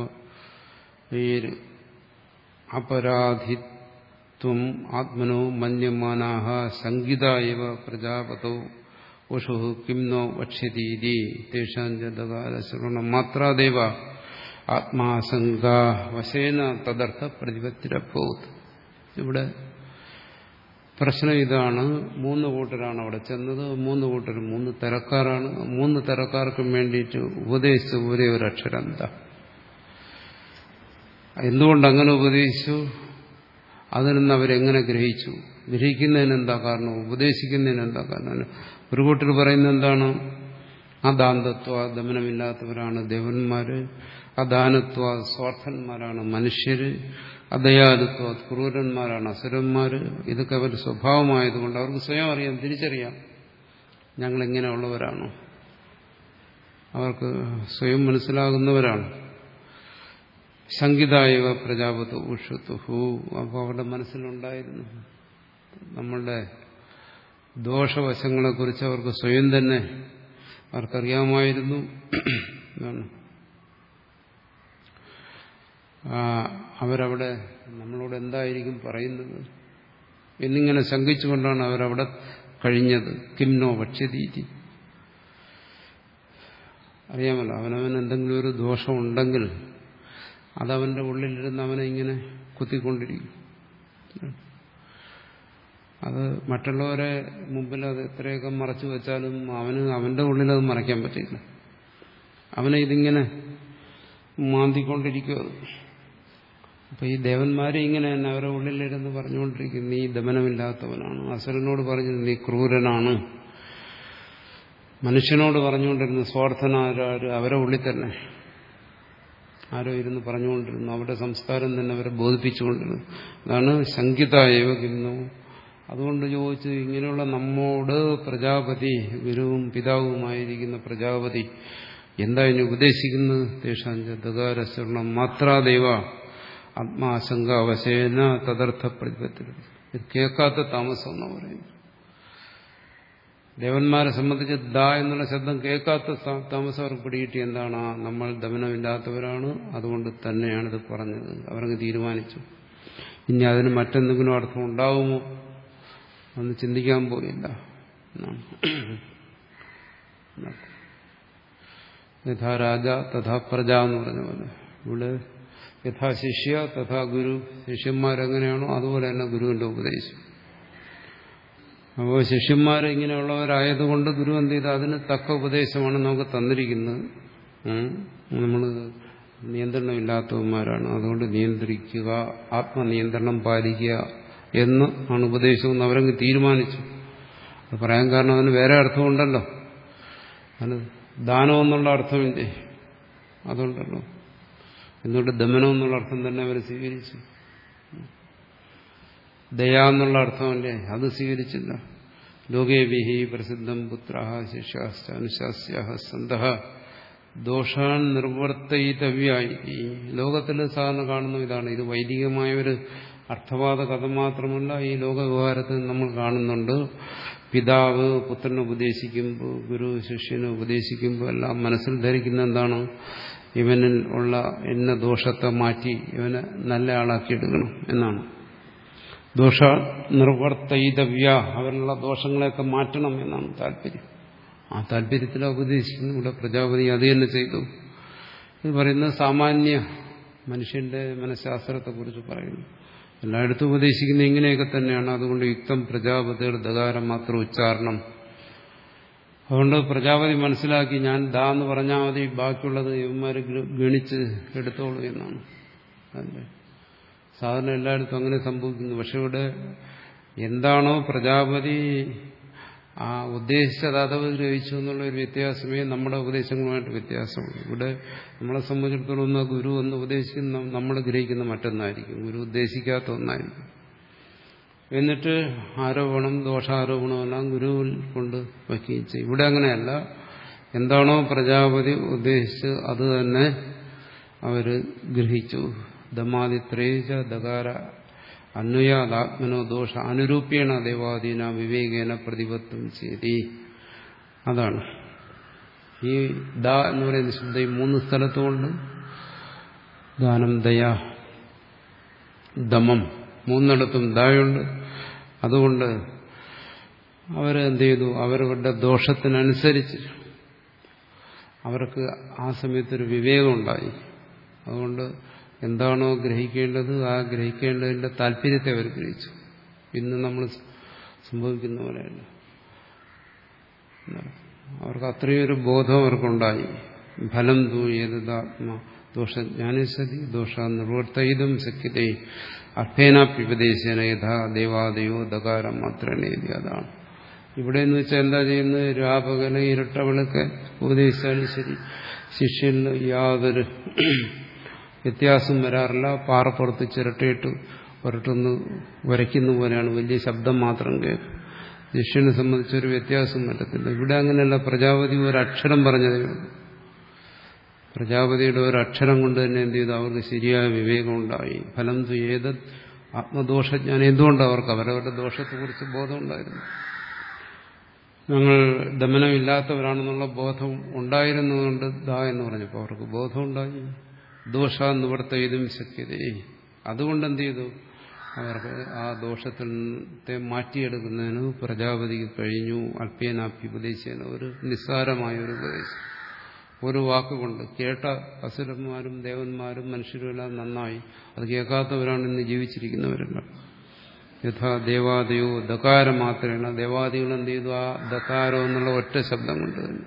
അപരാധിത്വം ആത്മനോ മന്യമാനാഹ സംഗീത ഇവ പ്രജാപതോ ഉഷു കിം നോ വക്ഷ്യതീതി തേഷാഞ്ചകാര ശ്രവണം മാത്രാദേവ ആത്മാസംഗ വശേന തദർത്ഥ പ്രതിപത്തിരപ്പോത്. ഇവിടെ പ്രശ്നം ഇതാണ്, മൂന്ന് കൂട്ടരാണ് അവിടെ ചെന്നത്. മൂന്ന് കൂട്ടരും മൂന്ന് തരക്കാരാണ്. മൂന്ന് തരക്കാർക്കും വേണ്ടിയിട്ട് ഉപദേശിച്ച ഒരേ ഒരു അക്ഷരം എന്താ? എന്തുകൊണ്ട് അങ്ങനെ ഉപദേശിച്ചു? അതിൽ നിന്ന് അവരെങ്ങനെ ഗ്രഹിച്ചു? ഗ്രഹിക്കുന്നതിന് എന്താ കാരണം? ഉപദേശിക്കുന്നതിന് എന്താ കാരണം? ഒരു കൂട്ടർ പറയുന്നത് എന്താണ്? അദാന്തത്വ ദമനമില്ലാത്തവരാണ് ദേവന്മാര്, അദാനത്വ സ്വാർത്ഥന്മാരാണ് മനുഷ്യര്, അദയാലുത്വ ക്രൂരന്മാരാണ് അസുരന്മാര്. ഇതൊക്കെ അവരുടെ സ്വഭാവമായതുകൊണ്ട് അവർക്ക് സ്വയം അറിയാം, തിരിച്ചറിയാം ഞങ്ങളിങ്ങനെയുള്ളവരാണോ. അവർക്ക് സ്വയം മനസ്സിലാകുന്നവരാണ്. സംഗീതായവ പ്രജാപതി ഉഷുതുഹു. അപ്പോൾ അവരുടെ മനസ്സിലുണ്ടായിരുന്നു നമ്മളുടെ ദോഷവശങ്ങളെക്കുറിച്ച് അവർക്ക് സ്വയം തന്നെ അവർക്കറിയാമായിരുന്നു. അവരവിടെ നമ്മളോട് എന്തായിരിക്കും പറയുന്നത് എന്നിങ്ങനെ ശങ്കിച്ചുകൊണ്ടാണ് അവരവിടെ കഴിഞ്ഞത്. കിംനോ ഭക്ഷ്യതീതി. അറിയാമല്ലോ, അവനവൻ എന്തെങ്കിലും ഒരു ദോഷം ഉണ്ടെങ്കിൽ അതവന്റെ ഉള്ളിലിരുന്ന് അവനെ ഇങ്ങനെ കുത്തിക്കൊണ്ടിരിക്കും. അത് മറ്റുള്ളവരെ മുമ്പിൽ അത് എത്രയൊക്കെ മറച്ചു വെച്ചാലും അവന് അവന്റെ ഉള്ളിൽ അത് മറയ്ക്കാൻ പറ്റില്ല. അവനെ ഇതിങ്ങനെ മാന്തിക്കൊണ്ടിരിക്കും. അപ്പൊ ഈ ദേവന്മാരെ ഇങ്ങനെ തന്നെ അവരുടെ ഉള്ളിലിരുന്ന് പറഞ്ഞുകൊണ്ടിരിക്കും, നീ ദമനമില്ലാത്തവനാണ്. അസുരനോട് പറഞ്ഞു നീ ക്രൂരനാണ്. മനുഷ്യനോട് പറഞ്ഞുകൊണ്ടിരുന്ന സ്വാർത്ഥനാരാര് അവരെ ഉള്ളിൽ തന്നെ ആരോ ഇരുന്ന് പറഞ്ഞുകൊണ്ടിരുന്നു. അവരുടെ സംസ്കാരം തന്നെ അവരെ ബോധിപ്പിച്ചുകൊണ്ടിരുന്നു. അതാണ് സംഗീതായവ കിന്നു. അതുകൊണ്ട് ചോദിച്ചു, ഇങ്ങനെയുള്ള നമ്മോട് പ്രജാപതി, ഗുരുവും പിതാവുമായിരിക്കുന്ന പ്രജാപതി എന്താ ഇനി ഉപദേശിക്കുന്നത്? തേഷാഞ്ച ദകാരശ്രണം മാത്രാദേവ ആത്മാശങ്കാവശേന തദർത്ഥ പ്രതിപത്തി. ഇത് കേൾക്കാത്ത താമസം എന്ന് പറയുന്നത്. ദേവന്മാരെ സംബന്ധിച്ച് ദ എന്നുള്ള ശബ്ദം കേൾക്കാത്ത താമസം അവർക്ക് പിടികിട്ടി. എന്താണ്? നമ്മൾ ദമനമില്ലാത്തവരാണ്, അതുകൊണ്ട് തന്നെയാണിത് പറഞ്ഞത്. അവരങ്ങ് തീരുമാനിച്ചു. ഇനി അതിന് മറ്റെന്തെങ്കിലും അർത്ഥം ഉണ്ടാവുമോ അന്ന് ചിന്തിക്കാൻ പോയില്ല. യഥാ രാജ തഥാ പ്രജ എന്ന് പറഞ്ഞ പോലെ ഇവിടെ യഥാ ശിഷ്യ തഥാ ഗുരു. ശിഷ്യന്മാരെങ്ങനെയാണോ അതുപോലെ തന്നെ ഗുരുവിന്റെ ഉപദേശം. അപ്പോൾ ശിഷ്യന്മാർ ഇങ്ങനെയുള്ളവരായതുകൊണ്ട് ഗുരു എന്ത് ചെയ്ത് അതിന് തക്ക ഉപദേശമാണ് നമുക്ക് തന്നിരിക്കുന്നത്. നമ്മൾ നിയന്ത്രണമില്ലാത്തവന്മാരാണ്, അതുകൊണ്ട് നിയന്ത്രിക്കുക, ആത്മനിയന്ത്രണം പാലിക്കുക എന്ന് ആണ് ഉപദേശമെന്ന് അവരങ്ങ് തീരുമാനിച്ചു. അത് പറയാൻ കാരണം അതിന് വേറെ അർത്ഥമുണ്ടല്ലോ. അത് ദാനം എന്നുള്ള അർത്ഥമില്ലേ, അതുകൊണ്ടല്ലോ. എന്തുകൊണ്ട് ദമനം എന്നുള്ള അർത്ഥം തന്നെ അവർ സ്വീകരിച്ചു. ദയ എന്നുള്ള അർത്ഥമല്ലേ, അത് സ്വീകരിച്ചില്ല. ലോകേവിഹി പ്രസിദ്ധം പുത്ര ശിഷ്യാശ്ച അനുശാസ്യ സന്തഃ ദോഷാൻ നിർവർത്തയിതവ്യായി. ലോകത്തിൽ സാധാരണ കാണുന്ന ഇതാണ്. ഇത് വൈദികമായ ഒരു അർത്ഥവാദ കഥ മാത്രമല്ല, ഈ ലോക വ്യവഹാരത്തിൽ നമ്മൾ കാണുന്നുണ്ട്. പിതാവ് പുത്രനെ ഉപദേശിക്കുമ്പോൾ, ഗുരു ശിഷ്യനെ ഉപദേശിക്കുമ്പോൾ എല്ലാം മനസ്സിൽ ധരിക്കുന്ന എന്താണ്? ഇവനിൽ ഉള്ള ഇന്ന ദോഷത്തെ മാറ്റി ഇവനെ നല്ല ആളാക്കിയെടുക്കണം എന്നാണ്. ദോഷ നിർവർത്തയിതവ്യ, അവരിലുള്ള ദോഷങ്ങളെയൊക്കെ മാറ്റണം എന്നാണ് താല്പര്യം. ആ താല്പര്യത്തിൽ ഉപദേശിക്കുന്നു. ഇവിടെ പ്രജാപതി അത് തന്നെ ചെയ്തു. ഇത് പറയുന്നത് സാമാന്യ മനുഷ്യന്റെ മനഃശാസ്ത്രത്തെക്കുറിച്ച് പറയുന്നു. എല്ലായിടത്തും ഉപദേശിക്കുന്നത് ഇങ്ങനെയൊക്കെ തന്നെയാണ്. അതുകൊണ്ട് യുക്തം പ്രജാപതിയുടെ ദകാരം മാത്രം ഉച്ചാരണം. അതുകൊണ്ട് പ്രജാപതി മനസ്സിലാക്കി, ഞാൻ ദാ എന്ന് പറഞ്ഞാൽ മതി, ബാക്കിയുള്ളത് ഇവന്മാർ ഗണിച്ച് എടുത്തോളൂ എന്നാണ്. അല്ലേ, സാധാരണ എല്ലായിടത്തും അങ്ങനെ സംഭവിക്കുന്നു. പക്ഷെ ഇവിടെ എന്താണോ പ്രജാപതി ആ ഉദ്ദേശിച്ചത് അതവ് ഗ്രഹിച്ചു എന്നുള്ള ഒരു വ്യത്യാസമേ നമ്മുടെ ഉപദേശങ്ങളുമായിട്ട് വ്യത്യാസമുള്ളൂ. ഇവിടെ നമ്മളെ സംബന്ധിച്ചിടത്തോളം ഒന്ന് ഗുരു എന്ന് ഉപദേശിക്കുന്ന നമ്മൾ ഗ്രഹിക്കുന്ന മറ്റൊന്നായിരിക്കും, ഗുരു ഉദ്ദേശിക്കാത്ത ഒന്നായിരിക്കും. എന്നിട്ട് ആരോപണം ദോഷാരോപണമെല്ലാം ഗുരുവിൽ കൊണ്ട് വയ്ക്കുകയും ചെയ്യും. ഇവിടെ അങ്ങനെയല്ല. എന്താണോ പ്രജാപതി ഉദ്ദേശിച്ച് അത് തന്നെ അവര് ഗ്രഹിച്ചു. ദമാദിത്രേജ ദകാര അന്വയാത്മനോ ദോഷ അനുരൂപ്യേണ ദേവാദീന വിവേകേന പ്രതിപത്തും ചെയ്തി. അതാണ് ഈ ദ എന്ന് പറയുന്ന ശബ്ദം. ഈ മൂന്ന് സ്ഥലത്തുകൊണ്ട് ദാനം, ദയ, ദമം മൂന്നിടത്തും ദയുണ്ട്. അതുകൊണ്ട് അവരെന്ത് ചെയ്തു? അവരവരുടെ ദോഷത്തിനനുസരിച്ച് അവർക്ക് ആ സമയത്തൊരു വിവേകമുണ്ടായി. അതുകൊണ്ട് എന്താണോ ഗ്രഹിക്കേണ്ടത് ആ ഗ്രഹിക്കേണ്ടതിന്റെ താല്പര്യത്തെ അവർ ഗ്രഹിച്ചു. ഇന്ന് നമ്മൾ സംഭവിക്കുന്ന പോലെയല്ല. അവർക്ക് അത്രയൊരു ബോധം അവർക്കുണ്ടായി. ഫലം തൂയേതാത്മ ദോഷജ്ഞാനസതി ദോഷ നിർവർത്തയിതും ശക്യതേ അർത്ഥേനാപ്യുപദേശേന യഥാ ദേവാദയോ ദകാരം മാത്രേണേതി. അതാണ് ഇവിടെ എന്ന് വെച്ചാൽ എന്താ ചെയ്യുന്നത്? രാപകല ഇരട്ടവിളക്ക് ഉപദേശിച്ചാലും ശരി, ശിഷ്യന് യാതൊരു വ്യത്യാസം വരാറില്ല. പാറപ്പുറത്ത് ചിരട്ടയിട്ട് പുരട്ടുന്ന് വരയ്ക്കുന്ന പോലെയാണ്, വലിയ ശബ്ദം മാത്രം കേൾക്കും. ശിഷ്യനെ സംബന്ധിച്ചൊരു വ്യത്യാസം പറ്റത്തില്ല. ഇവിടെ അങ്ങനെയല്ല. പ്രജാപതി ഒരക്ഷരം പറഞ്ഞതേ ഉള്ളൂ. പ്രജാപതിയുടെ ഒരക്ഷരം കൊണ്ട് തന്നെ എന്ത് ചെയ്തു? അവർക്ക് ശരിയായ വിവേകം ഉണ്ടായി. ഫലം ഏത് ആത്മദോഷജ്ഞാനം. എന്തുകൊണ്ട് അവർക്ക് അവരവരുടെ ദോഷത്തെക്കുറിച്ച് ബോധമുണ്ടായിരുന്നു. ഞങ്ങൾ ദമനമില്ലാത്തവരാണെന്നുള്ള ബോധം ഉണ്ടായിരുന്നതുകൊണ്ട് ദാ എന്ന് പറഞ്ഞപ്പോൾ അവർക്ക് ബോധമുണ്ടായി. ദോഷ നിവർത്തയിതും ശക്യതേ. അതുകൊണ്ട് എന്ത് ചെയ്തു? അവർക്ക് ആ ദോഷത്തെ മാറ്റിയെടുക്കുന്നതിന് പ്രജാപതിക്ക് കഴിഞ്ഞു. അല്പേനാപ്യുപദേശേന, ഒരു നിസ്സാരമായ ഒരു ഉപദേശം, ഒരു വാക്കുകൊണ്ട്. കേട്ട അസുരന്മാരും ദേവന്മാരും മനുഷ്യരും എല്ലാം നന്നായി. അത് കേൾക്കാത്തവരാണ് ഇന്ന് ജീവിച്ചിരിക്കുന്നവരെല്ലാം. യഥാ ദേവാദിയോ ദകാരം മാത്രമാണ്. ദേവാദികൾ എന്ത് ചെയ്തു? ആ ദകാരം എന്നുള്ള ഒറ്റ ശബ്ദം കൊണ്ട് തന്നെ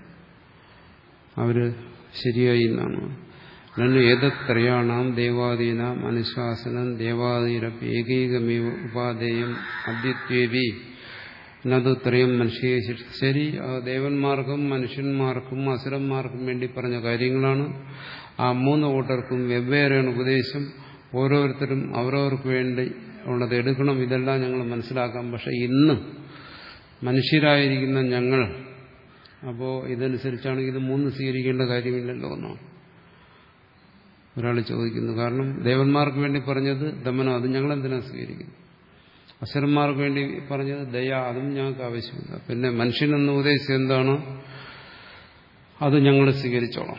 അവര് ശരിയായി എന്നാണ്. നന്നു ഏതത്രയാണാം ദേവാദീനാം അനുശാസനം ദേവാദീരപ്പി ഏകൈകമേവ ഉപാധേയം അദ്വിത്വേവി നതുത്രയം മനുഷ്യയെ ശിക്ഷ. ശരി, ദേവന്മാർക്കും മനുഷ്യന്മാർക്കും അസുരന്മാർക്കും വേണ്ടി പറഞ്ഞ കാര്യങ്ങളാണ്. ആ മൂന്ന് കൂട്ടർക്കും വെവ്വേറെയാണ് ഉപദേശം. ഓരോരുത്തരും അവരവർക്ക് വേണ്ടി ഉള്ളത് എടുക്കണം. ഇതെല്ലാം ഞങ്ങൾ മനസ്സിലാക്കാം. പക്ഷെ ഇന്ന് മനുഷ്യരായിരിക്കുന്ന ഞങ്ങൾ അപ്പോൾ ഇതനുസരിച്ചാണെങ്കിൽ ഇത് മൂന്ന് സ്വീകരിക്കേണ്ട കാര്യമില്ലല്ലോ എന്നാണ് ഒരാൾ ചോദിക്കുന്നു. കാരണം ദേവന്മാർക്ക് വേണ്ടി പറഞ്ഞത് ദമനം, അത് ഞങ്ങൾ എന്തിനാ സ്വീകരിക്കുന്നു? അസുരന്മാർക്ക് വേണ്ടി പറഞ്ഞത് ദയ, അതും ഞങ്ങൾക്ക് ആവശ്യമില്ല. പിന്നെ മനുഷ്യനെന്ന് ഉദ്ദേശിച്ചത് എന്താണ്? അത് ഞങ്ങൾ സ്വീകരിച്ചോളാം.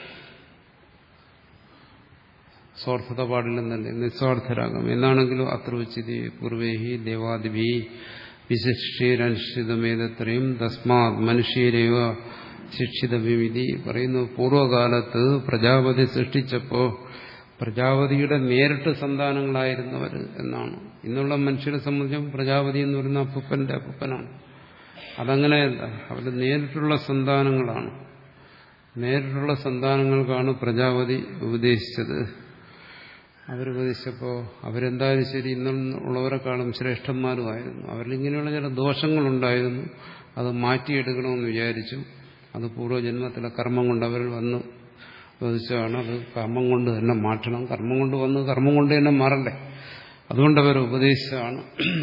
സ്വാർത്ഥത പാടില്ലെന്നല്ലേ, നിസ്വാർത്ഥരാകാം. എന്നാണെങ്കിലും അത്ര ഉച്ചിതി പൂർവേഹി ദേവാദിഭി വിശിഷ്ടീരനുഷ്ഠിതമേതത്രയും തസ്മാത് മനുഷ്യരേവ ശിക്ഷിതവിധി പറയുന്നു. പൂർവ്വകാലത്ത് പ്രജാപതി സൃഷ്ടിച്ചപ്പോ പ്രജാപതിയുടെ നേരിട്ട് സന്താനങ്ങളായിരുന്നവർ എന്നാണ്. ഇന്നുള്ള മനുഷ്യരെ സംബന്ധിച്ചും പ്രജാപതി എന്ന് പറയുന്ന അപ്പൂപ്പന്റെ അപ്പൂപ്പനാണ്. അതങ്ങനെയല്ല, അവർ നേരിട്ടുള്ള സന്താനങ്ങളാണ്. നേരിട്ടുള്ള സന്താനങ്ങൾക്കാണ് പ്രജാപതി ഉപദേശിച്ചത്. അവരുപദേശിച്ചപ്പോൾ അവരെന്തായാലും ശരി ഇന്നുള്ളവരെക്കാളും ശ്രേഷ്ഠന്മാരുമായിരുന്നു. അവരിൽ ഇങ്ങനെയുള്ള ചില ദോഷങ്ങളുണ്ടായിരുന്നു. അത് മാറ്റിയെടുക്കണമെന്ന് വിചാരിച്ചു. അത് പൂർവ്വജന്മത്തിലെ കർമ്മം കൊണ്ട് അവരിൽ വന്ന് ഉപദേശിച്ചാണ്. അത് കർമ്മം കൊണ്ട് തന്നെ മാറ്റണം. കർമ്മം കൊണ്ട് വന്ന് കർമ്മം കൊണ്ട് തന്നെ മാറണ്ടേ. അതുകൊണ്ട് അവർ ഉപദേശിച്ചാണ്.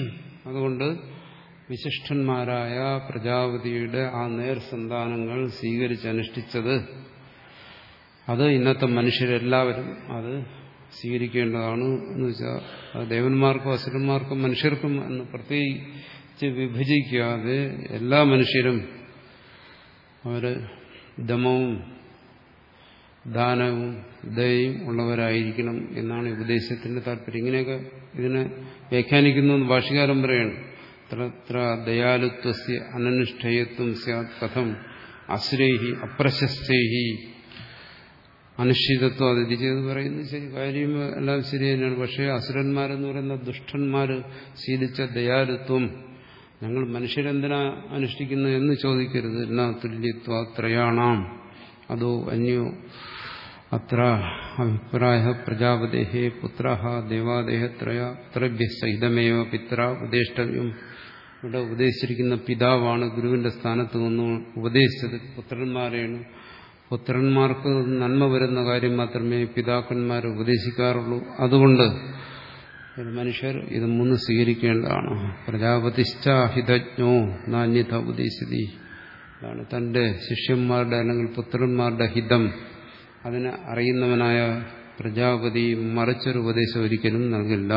അതുകൊണ്ട് വിശിഷ്ടന്മാരായ പ്രജാപതിയുടെ ആ നേർസന്താനങ്ങൾ സ്വീകരിച്ചനുഷ്ഠിച്ചത് അത് ഇന്നത്തെ മനുഷ്യരെല്ലാവരും അത് സ്വീകരിക്കേണ്ടതാണ്. എന്ന് വെച്ചാൽ അത് ദേവന്മാർക്കും അസുരന്മാർക്കും മനുഷ്യർക്കും എന്ന് പ്രത്യേകിച്ച് വിഭജിക്കാതെ എല്ലാ മനുഷ്യരും അവര് ദമവും ദാനവും ദയയും ഉള്ളവരായിരിക്കണം എന്നാണ് ഉപദേശത്തിന്റെ താല്പര്യം. ഇങ്ങനെയൊക്കെ ഇതിനെ വ്യാഖ്യാനിക്കുന്നു ഭാഷ്യകാരൻ പറയാണ്. തത്ര ദയാലുത്വസ്യ അനനുഷ്ഠേയത്വം സ്യാത് കഥം അസുരൈഹി അപ്രശസ്തൈഹി അനിശ്ചിതത്വം അതിഥി ചെയ്ത് പറയുന്നത് ശരി, കാര്യം എല്ലാം ശരി തന്നെയാണ്. പക്ഷേ അസുരന്മാരെന്ന് പറയുന്ന ദുഷ്ടന്മാർ ശീലിച്ച ദയാലുത്വം ഞങ്ങൾ മനുഷ്യരെന്തിനാ അനുഷ്ഠിക്കുന്നത് എന്ന് ചോദിക്കരുത്. എന്നാ തുല്യത്വ ത്രയാണാം അതോ അന്യോ അത്ര അഭിപ്രായ പ്രജാപതേ പുത്ര ദേവാദേഹ ത്രയഭ്യ സഹിതമേവ പിത്ര ഉപദേഷ്ടവ്യം. ഇവിടെ ഉപദേശിച്ചിരിക്കുന്ന പിതാവാണ് ഗുരുവിന്റെ സ്ഥാനത്ത് നിന്ന് ഉപദേശിച്ചത് പുത്രന്മാരെയാണ്. പുത്രന്മാർക്ക് നന്മ വരുന്ന കാര്യം മാത്രമേ പിതാക്കന്മാർ ഉപദേശിക്കാറുള്ളൂ. അതുകൊണ്ട് മനുഷ്യർ ഇത് മൂന്ന് സ്വീകരിക്കേണ്ടതാണ്. പ്രജാപതിശ്ചാഹിതജ്ഞോ നാന്യത ഉപദേശിതി. അതാണ് തന്റെ ശിഷ്യന്മാരുടെ അല്ലെങ്കിൽ പുത്രന്മാരുടെ ഹിതം അതിനെ അറിയുന്നവനായ പ്രജാപതി മറിച്ചൊരു ഉപദേശം ഒരിക്കലും നൽകില്ല.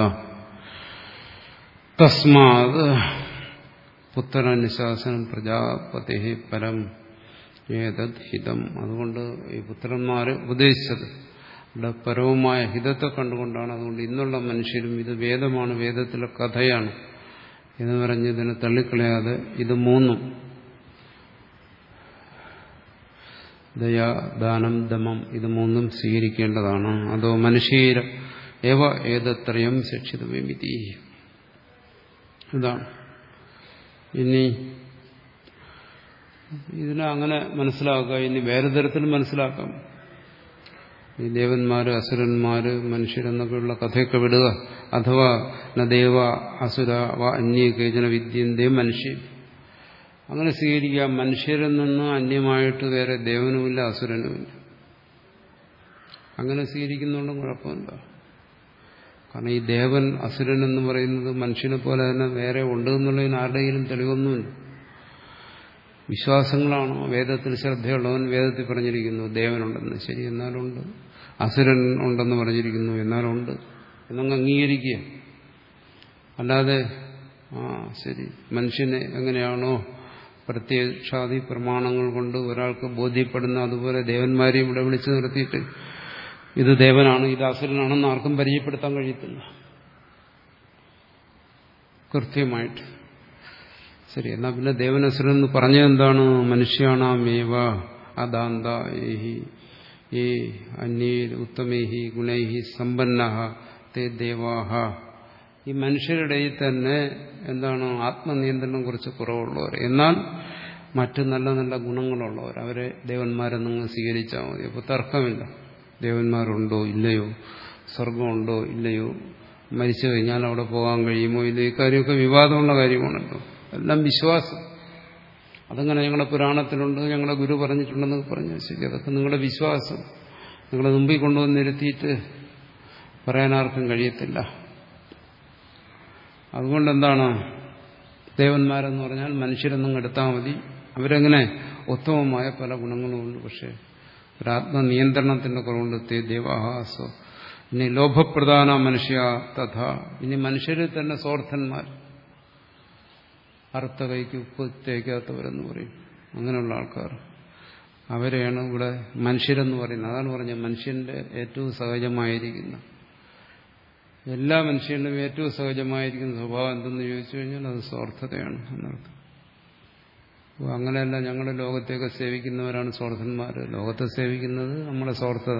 തസ്മാത് പുത്രനുശാസനം പ്രജാപതി പരം ഏതത് ഹിതം. അതുകൊണ്ട് ഈ പുത്രന്മാരെ ഉപദേശിച്ചത് ഇവിടെ പരവുമായ ഹിതത്തെ കണ്ടുകൊണ്ടാണ്. അതുകൊണ്ട് ഇന്നുള്ള മനുഷ്യരും ഇത് വേദമാണ്, വേദത്തിലെ കഥയാണ് എന്ന് പറഞ്ഞ് ഇതിനെ തള്ളിക്കളയാതെ ഇത് മൂന്നും ദയാ ദാനം ദമം ഇത് മൂന്നും സ്വീകരിക്കേണ്ടതാണ്. അതോ മനുഷ്യര ഏവ ഏതത്രയം ശിക്ഷിതമിതി. ഇതാണ് ഇനി ഇതിനെ അങ്ങനെ മനസ്സിലാക്കുക. ഇനി വേറെ തരത്തിൽ മനസ്സിലാക്കാം. ഈ ദേവന്മാര് അസുരന്മാര് മനുഷ്യരെന്നൊക്കെയുള്ള കഥയൊക്കെ വിടുക. അഥവാ ന ദേവ അസുര വ അന്യ കേചന വിദ്യന്തേ മനുഷ്യൻ. അങ്ങനെ സ്വീകരിക്കാം. മനുഷ്യരിൽ നിന്ന് അന്യമായിട്ട് വേറെ ദേവനുമില്ല അസുരനുമില്ല. അങ്ങനെ സ്വീകരിക്കുന്നുണ്ടും കുഴപ്പമില്ല. കാരണം ഈ ദേവൻ അസുരൻ എന്ന് പറയുന്നത് മനുഷ്യനെ പോലെ തന്നെ വേറെ ഉണ്ട് എന്നുള്ളതിന് ആരുടെയെങ്കിലും തെളിവൊന്നുമില്ല. വിശ്വാസങ്ങളാണോ? വേദത്തിൽ ശ്രദ്ധയുള്ളവൻ വേദത്തിൽ പറഞ്ഞിരിക്കുന്നു ദേവനുണ്ടെന്ന്, ശരി, എന്നാലുണ്ട്. അസുരൻ ഉണ്ടെന്ന് പറഞ്ഞിരിക്കുന്നു, എന്നാലുണ്ട് എന്നങ്ങ് അംഗീകരിക്കുക. അല്ലാതെ ആ ശരി മനുഷ്യനെ എങ്ങനെയാണോ പ്രത്യക്ഷാദി പ്രമാണങ്ങൾ കൊണ്ട് ഒരാൾക്ക് ബോധ്യപ്പെടുന്ന അതുപോലെ ദേവന്മാരെയും ഇവിടെ വിളിച്ചു നിർത്തിയിട്ട് ഇത് ദേവനാണ് ഇത് അസുരനാണെന്ന് ആർക്കും പരിചയപ്പെടുത്താൻ കഴിയത്തില്ല കൃത്യമായിട്ട്. ശരി, എന്നാൽ പിന്നെ ദേവനസുരൻ എന്ന് പറഞ്ഞതെന്താണ്? മനുഷ്യാണാമേവ അദാന്ത ഈ അന്യേ ഉത്തമേഹി ഗുണൈഹി സമ്പന്നഃ തേ ദേവാഹ. ഈ മനുഷ്യരുടെ തന്നെ എന്താണ് ആത്മനിയന്ത്രണം കുറച്ച് കുറവുള്ളവർ, എന്നാൽ മറ്റ് നല്ല നല്ല ഗുണങ്ങളുള്ളവർ, അവരെ ദേവന്മാരെന്നങ്ങ് സ്വീകരിച്ചാൽ മതി. അപ്പോൾ തർക്കമില്ല. ദേവന്മാരുണ്ടോ ഇല്ലയോ, സ്വർഗമുണ്ടോ ഇല്ലയോ, മരിച്ചു കഴിഞ്ഞാൽ അവിടെ പോകാൻ കഴിയുമോ ഇല്ലയോ, ഇക്കാര്യമൊക്കെ വിവാദമുള്ള കാര്യമാണല്ലോ. എല്ലാം വിശ്വാസം. അതങ്ങനെ ഞങ്ങളുടെ പുരാണത്തിലുണ്ട്, ഞങ്ങളുടെ ഗുരു പറഞ്ഞിട്ടുണ്ടെന്നൊക്കെ പറഞ്ഞാൽ ശരി, അതൊക്കെ നിങ്ങളുടെ വിശ്വാസം. നിങ്ങളെ മുമ്പിൽ കൊണ്ടുവന്നിരുത്തിയിട്ട് പറയാൻ ആർക്കും കഴിയത്തില്ല. അതുകൊണ്ടെന്താണ് ദേവന്മാരെന്ന് പറഞ്ഞാൽ മനുഷ്യരെന്നും എടുത്താൽ മതി. അവരെങ്ങനെ ഉത്തമമായ പല ഗുണങ്ങളുമുണ്ട്. പക്ഷെ ഒരാത്മനിയന്ത്രണത്തിന്റെ കുറവുണ്ട്. തേ ദേവാഹാസോ. ഇനി ലോഭപ്രധാന മനുഷ്യ തഥാ. ഇനി മനുഷ്യരിൽ തന്നെ സ്വാർത്ഥന്മാർ, അറുത്ത കൈക്ക് ഉപ്പ് തേക്കാത്തവരെന്ന് പറയും. അങ്ങനെയുള്ള ആൾക്കാർ, അവരെയാണ് ഇവിടെ മനുഷ്യരെന്ന് പറയുന്നത്. അതാണ് പറഞ്ഞത് മനുഷ്യന്റെ ഏറ്റവും സഹജമായിരിക്കുന്ന, എല്ലാ മനുഷ്യരിലും ഏറ്റവും സഹജമായിരിക്കുന്ന സ്വഭാവം എന്തെന്ന് ചോദിച്ചു കഴിഞ്ഞാൽ അത് സ്വാർത്ഥതയാണ് എന്നർത്ഥം. അപ്പോൾ അങ്ങനെയല്ല, ഞങ്ങളുടെ ലോകത്തെയൊക്കെ സേവിക്കുന്നവരാണ് സ്വാർത്ഥന്മാർ. ലോകത്തെ സേവിക്കുന്നത് നമ്മളെ സ്വാർത്ഥത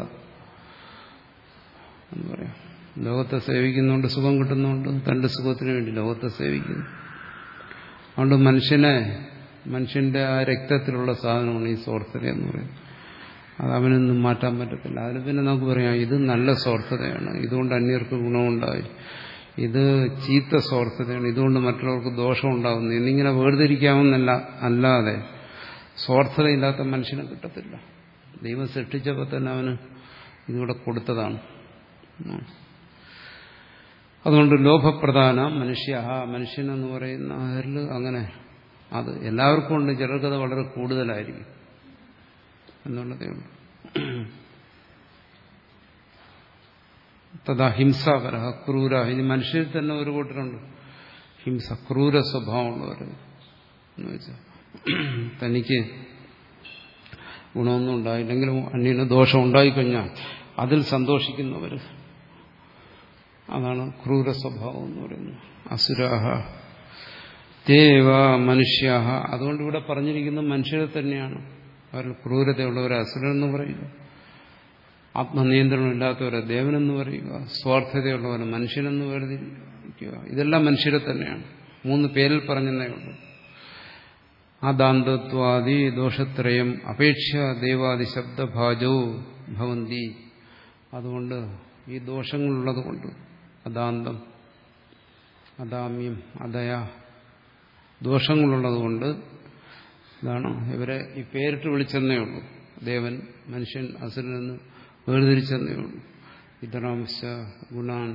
എന്ന് പറയാം. ലോകത്തെ സേവിക്കുന്നുണ്ട്, സുഖം കിട്ടുന്നുണ്ട്, തന്റെ സുഖത്തിന് വേണ്ടി ലോകത്തെ സേവിക്കുന്നു. അതുകൊണ്ട് മനുഷ്യനെ മനുഷ്യന്റെ ആ രക്തത്തിലുള്ള സാധനമാണ് ഈ സ്വാർത്ഥത എന്ന് പറയുന്നത്. അത് അവനൊന്നും മാറ്റാൻ പറ്റത്തില്ല. അതിൽ പിന്നെ നമുക്ക് പറയാം ഇത് നല്ല സ്വാർത്ഥതയാണ്, ഇതുകൊണ്ട് അന്യർക്ക് ഗുണമുണ്ടായി, ഇത് ചീത്ത സ്വാർത്ഥതയാണ്, ഇതുകൊണ്ട് മറ്റുള്ളവർക്ക് ദോഷം ഉണ്ടാകുന്നു എന്നിങ്ങനെ വേർതിരിക്കാമെന്നല്ല. അല്ലാതെ സ്വാർത്ഥതയില്ലാത്ത മനുഷ്യനെ കിട്ടത്തില്ല. ദൈവം സൃഷ്ടിച്ചപ്പോൾ തന്നെ അവന് ഇതിവിടെ കൊടുത്തതാണ്. അതുകൊണ്ട് ലോഭപ്രധാന മനുഷ്യ മനുഷ്യനെന്ന് പറയുന്ന അതിൽ അങ്ങനെ അത് എല്ലാവർക്കും ഉണ്ട്, ചിലർക്കത് വളരെ കൂടുതലായിരിക്കും എന്നുള്ളതേ ഉള്ളൂ. തഥാ ഹിംസാപര ക്രൂര, ഇനി മനുഷ്യരിൽ തന്നെ ഒരു കൂട്ടരുണ്ട് ഹിംസ ക്രൂര സ്വഭാവമുള്ളവർ എന്ന് വെച്ചാൽ തനിക്ക് ഗുണമൊന്നും ഉണ്ടായില്ലെങ്കിലും അന്യന് ദോഷം ഉണ്ടായിക്കഴിഞ്ഞാൽ അതിൽ സന്തോഷിക്കുന്നവർ, അതാണ് ക്രൂര സ്വഭാവം എന്ന് പറയുന്നത്. അസുരാഹ ദേവ മനുഷ്യാഹ, അതുകൊണ്ട് ഇവിടെ പറഞ്ഞിരിക്കുന്നത് മനുഷ്യരെ തന്നെയാണ്. അവർ ക്രൂരതയുള്ളവരെ അസുരനെന്ന് പറയുക, ആത്മനിയന്ത്രണമില്ലാത്തവരെ ദേവനെന്ന് പറയുക, സ്വാർത്ഥതയുള്ളവരെ മനുഷ്യനെന്ന് വേർതിരിക്കുക, ഇതെല്ലാം മനുഷ്യരെ തന്നെയാണ്. മൂന്ന് പേരിൽ പറഞ്ഞതേ ഉള്ളൂ. ആദാന്തത്വാദി ദോഷത്രയം അപേക്ഷ ദേവാദി ശബ്ദഭാജോ ഭവന്തി. അതുകൊണ്ട് ഈ ദോഷങ്ങളുള്ളത് കൊണ്ട് അദാന്തം അദാമ്യം അദയ ദോഷങ്ങളുള്ളത് കൊണ്ട് ഇതാണ് ഇവരെ ഈ പേരിട്ട് വിളിച്ചെന്നേ ഉള്ളൂ. ദേവൻ മനുഷ്യൻ അസുരനെന്ന് വേർതിരിച്ചെന്നേ ഉള്ളൂ. ഇതരാംശ ഗുണാൻ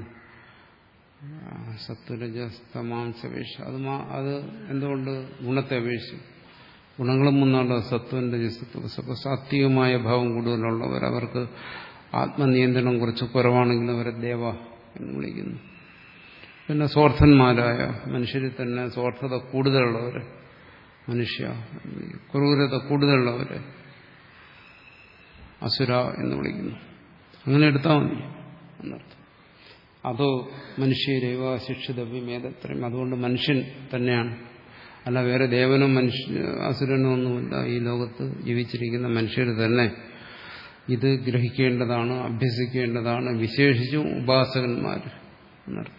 സത്വരജസ്തമാംശപേക്ഷ അത് അത് എന്തുകൊണ്ട് ഗുണത്തെ അപേക്ഷിച്ചു? ഗുണങ്ങളും മൂന്നാള് സത്വം രജസത്വ സാത്വികമായ ഭാവം കൂടുതലുള്ളവർ, അവർക്ക് ആത്മനിയന്ത്രണം കുറച്ച് കുറവാണെങ്കിലും അവരെ ദേവ എന്ന് വിളിക്കുന്നു. പിന്നെ സ്വാർത്ഥന്മാരായ മനുഷ്യരിൽ തന്നെ സ്വാർത്ഥത കൂടുതലുള്ളവരെ മനുഷ്യ, ക്രൂരത കൂടുതലുള്ളവരെ അസുര എന്ന് വിളിക്കുന്നു. അങ്ങനെ എടുത്താൽ മതി എന്നർത്ഥം. അതോ മനുഷ്യരേവ ശിക്ഷിതവ്യമേതത്രയും, അതുകൊണ്ട് മനുഷ്യൻ തന്നെയാണ്, അല്ല വേറെ ദേവനും മനുഷ്യ അസുരനും ഒന്നുമില്ല. ഈ ലോകത്ത് ജീവിച്ചിരിക്കുന്ന മനുഷ്യർ തന്നെ ഇത് ഗ്രഹിക്കേണ്ടതാണ്, അഭ്യസിക്കേണ്ടതാണ്, വിശേഷിച്ചും ഉപാസകന്മാർ എന്നർത്ഥം.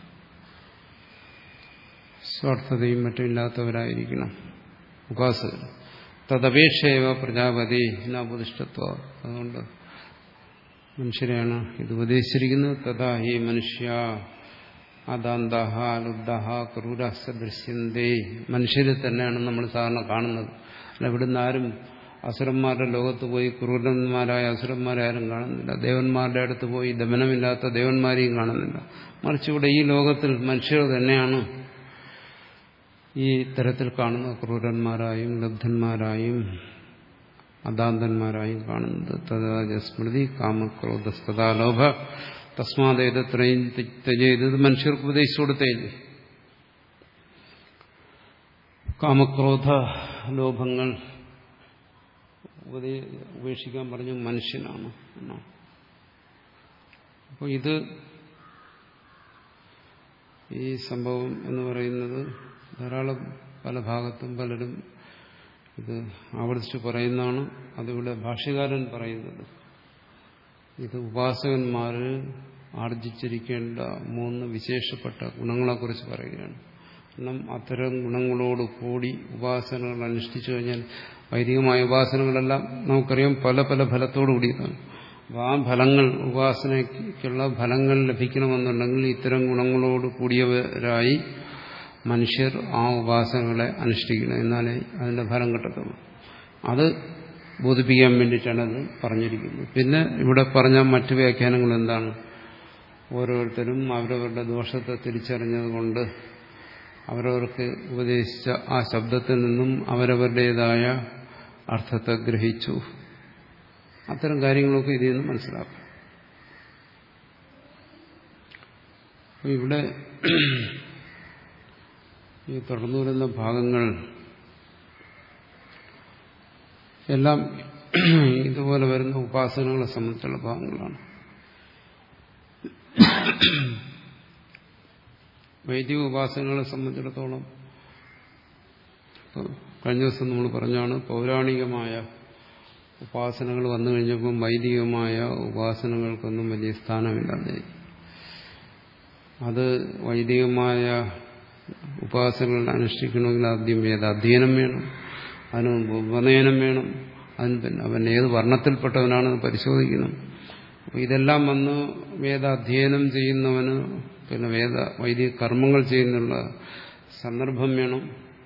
സ്വാർത്ഥതയും മറ്റുമില്ലാത്തവരായിരിക്കണം ഉപാസകർ. തദപേക്ഷയവ പ്രജാപതി നപുതിഷ്ഠത്വ, അതുകൊണ്ട് മനുഷ്യരെയാണ് ഇത് ഉപദേശിച്ചിരിക്കുന്നത്. തഥാ ഹി മനുഷ്യ അദാന്തഹ ലുബ്ധഹ ക്രൂരസ്യ ദൃശ്യന്തേ, മനുഷ്യരിൽ തന്നെയാണ് നമ്മൾ സാധാരണ കാണുന്നത്. അല്ല ഇവിടുന്ന് ആരും അസുരന്മാരുടെ ലോകത്ത് പോയി ക്രൂരന്മാരായ അസുരന്മാരെ ആരും കാണുന്നില്ല. ദേവന്മാരുടെ അടുത്ത് പോയി ദമനമില്ലാത്ത ദേവന്മാരെയും കാണുന്നില്ല. മറിച്ച് ഇവിടെ ഈ ലോകത്തിൽ മനുഷ്യർ തന്നെയാണ് ഈ തരത്തിൽ കാണുന്ന ക്രൂരന്മാരായും ലബ്ധന്മാരായും അദാന്തന്മാരായും കാണുന്നത്. തഥാ സ്മൃതി കാമക്രോധസ്തഥാ ലോഭ തസ്മാദേതത്രയും ത്യജേത്, ഇത് മനുഷ്യർക്ക് ഉപദേശിച്ചു കൊടുത്തേയില്ലേ. കാമക്രോധ ലോഭങ്ങൾ ഉപേക്ഷിക്കാൻ പറഞ്ഞു മനുഷ്യനാണ് എന്നാണ്. അപ്പോൾ ഇത് ഈ സംഭവം എന്ന് പറയുന്നത് ധാരാളം പല ഭാഗത്തും പലരും ഇത് ആവർത്തിച്ച് പറയുന്നതാണ്. അതിവിടെ ഭാഷ്യകാരൻ പറയുന്നത് ഇത് ഉപാസകന്മാർ ആർജിച്ചിരിക്കേണ്ട മൂന്ന് വിശേഷപ്പെട്ട ഗുണങ്ങളെക്കുറിച്ച് പറയുകയാണ്. കാരണം അത്തരം ഗുണങ്ങളോട് കൂടി ഉപാസനകൾ അനുഷ്ഠിച്ചു കഴിഞ്ഞാൽ വൈദികമായ ഉപാസനകളെല്ലാം നമുക്കറിയാം പല പല ഫലത്തോടു കൂടിയതാണ്. അപ്പോൾ ആ ഫലങ്ങൾ ഉപാസനയ്ക്കുള്ള ഫലങ്ങൾ ലഭിക്കണമെന്നുണ്ടെങ്കിൽ ഇത്തരം ഗുണങ്ങളോട് കൂടിയവരായി മനുഷ്യർ ആ ഉപാസനകളെ അനുഷ്ഠിക്കണം, എന്നാലേ അതിന്റെ ഫലം കിട്ടത്തുള്ളൂ. അത് ബോധിപ്പിക്കാൻ വേണ്ടിയിട്ടാണ് അത് പറഞ്ഞിരിക്കുന്നത്. പിന്നെ ഇവിടെ പറഞ്ഞ മറ്റു വ്യാഖ്യാനങ്ങൾ എന്താണ്? ഓരോരുത്തരും അവരവരുടെ ദോഷത്തെ തിരിച്ചറിഞ്ഞതുകൊണ്ട് അവരവർക്ക് ഉപദേശിച്ച ആ ശബ്ദത്തിൽ നിന്നും അവരവരുടേതായ അർത്ഥത്തെ ഗ്രഹിച്ചു. അത്തരം കാര്യങ്ങളൊക്കെ ഇതിൽ നിന്ന് മനസ്സിലാക്കാം. ഇവിടെ ഈ തുടർന്നു വരുന്ന ഭാഗങ്ങൾ എല്ലാം ഇതുപോലെ വരുന്ന ഉപാസനകളെ സംബന്ധിച്ചുള്ള ഭാഗങ്ങളാണ്. വൈദിക ഉപാസനകളെ സംബന്ധിച്ചിടത്തോളം കഴിഞ്ഞ ദിവസം നമ്മൾ പറഞ്ഞാണ്, പൗരാണികമായ ഉപാസനകൾ വന്നു കഴിഞ്ഞപ്പോൾ വൈദികമായ ഉപാസനകൾക്കൊന്നും വലിയ സ്ഥാനമില്ലാതെ, അത് വൈദികമായ ഉപാസനകൾ അനുഷ്ഠിക്കണമെങ്കിൽ ആദ്യം വേദ അധ്യയനം വേണം, അതിന് മുമ്പ് ഉപനയനം വേണം, അതിന് പിന്നെ അവൻ ഏത് വർണ്ണത്തിൽപ്പെട്ടവനാണെന്ന് പരിശോധിക്കണം. അപ്പോൾ ഇതെല്ലാം വന്ന് വേദാധ്യയനം ചെയ്യുന്നവന് പിന്നെ വേദ വൈദിക കർമ്മങ്ങൾ ചെയ്യുന്നുള്ള സന്ദർഭം വേണം.